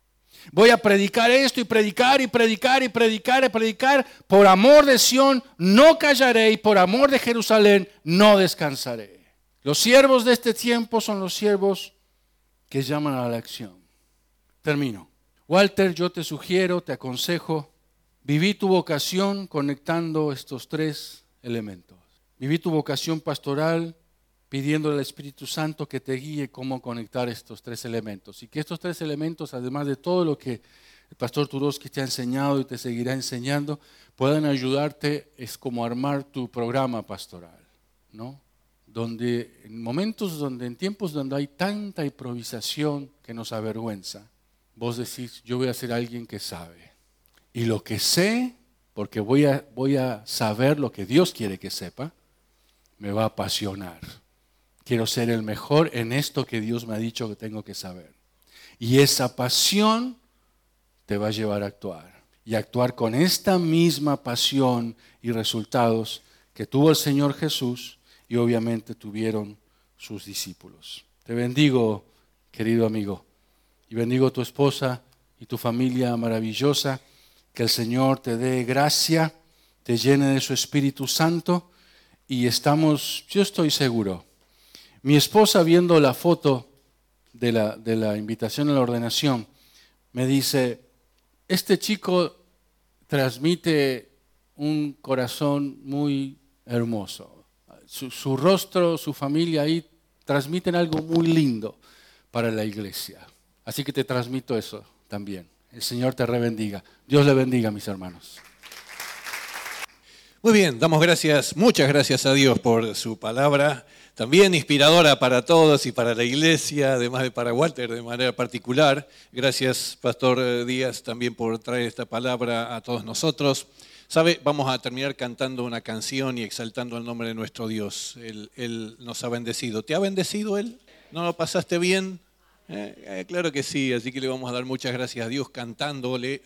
Voy a predicar esto y predicar y predicar y predicar y predicar. Por amor de Sión no callaré y por amor de Jerusalén no descansaré. Los siervos de este tiempo son los siervos que llaman a la acción. Termino. Walter, yo te sugiero, te aconsejo, viví tu vocación conectando estos tres elementos. Viví tu vocación pastoral pidiéndole al Espíritu Santo que te guíe cómo conectar estos tres elementos. Y que estos tres elementos, además de todo lo que el pastor Turoski te ha enseñado y te seguirá enseñando, puedan ayudarte, es como armar tu programa pastoral, ¿no? Donde en momentos, donde en tiempos donde hay tanta improvisación que nos avergüenza, vos decís, yo voy a ser alguien que sabe. Y lo que sé, porque voy a, voy a saber lo que Dios quiere que sepa, me va a apasionar. Quiero ser el mejor en esto que Dios me ha dicho que tengo que saber. Y esa pasión te va a llevar a actuar. Y actuar con esta misma pasión y resultados que tuvo el Señor Jesús y obviamente tuvieron sus discípulos. Te bendigo, querido amigo. Y bendigo a tu esposa y tu familia maravillosa. Que el Señor te dé gracia, te llene de su Espíritu Santo. Y estamos, yo estoy seguro, mi esposa viendo la foto de la, de la invitación a la ordenación, me dice, este chico transmite un corazón muy hermoso. Su, su rostro, su familia ahí transmiten algo muy lindo para la iglesia. Así que te transmito eso también El Señor te rebendiga. Dios le bendiga, mis hermanos. Muy bien, damos gracias, muchas gracias a Dios por su palabra, también inspiradora para todos y para la iglesia, además de para Walter de manera particular. Gracias, Pastor Díaz, también por traer esta palabra a todos nosotros. ¿Sabe? Vamos a terminar cantando una canción y exaltando el nombre de nuestro Dios. Él, él nos ha bendecido. ¿Te ha bendecido Él? ¿No lo pasaste bien? Eh, eh, claro que sí, así que le vamos a dar muchas gracias a Dios cantándole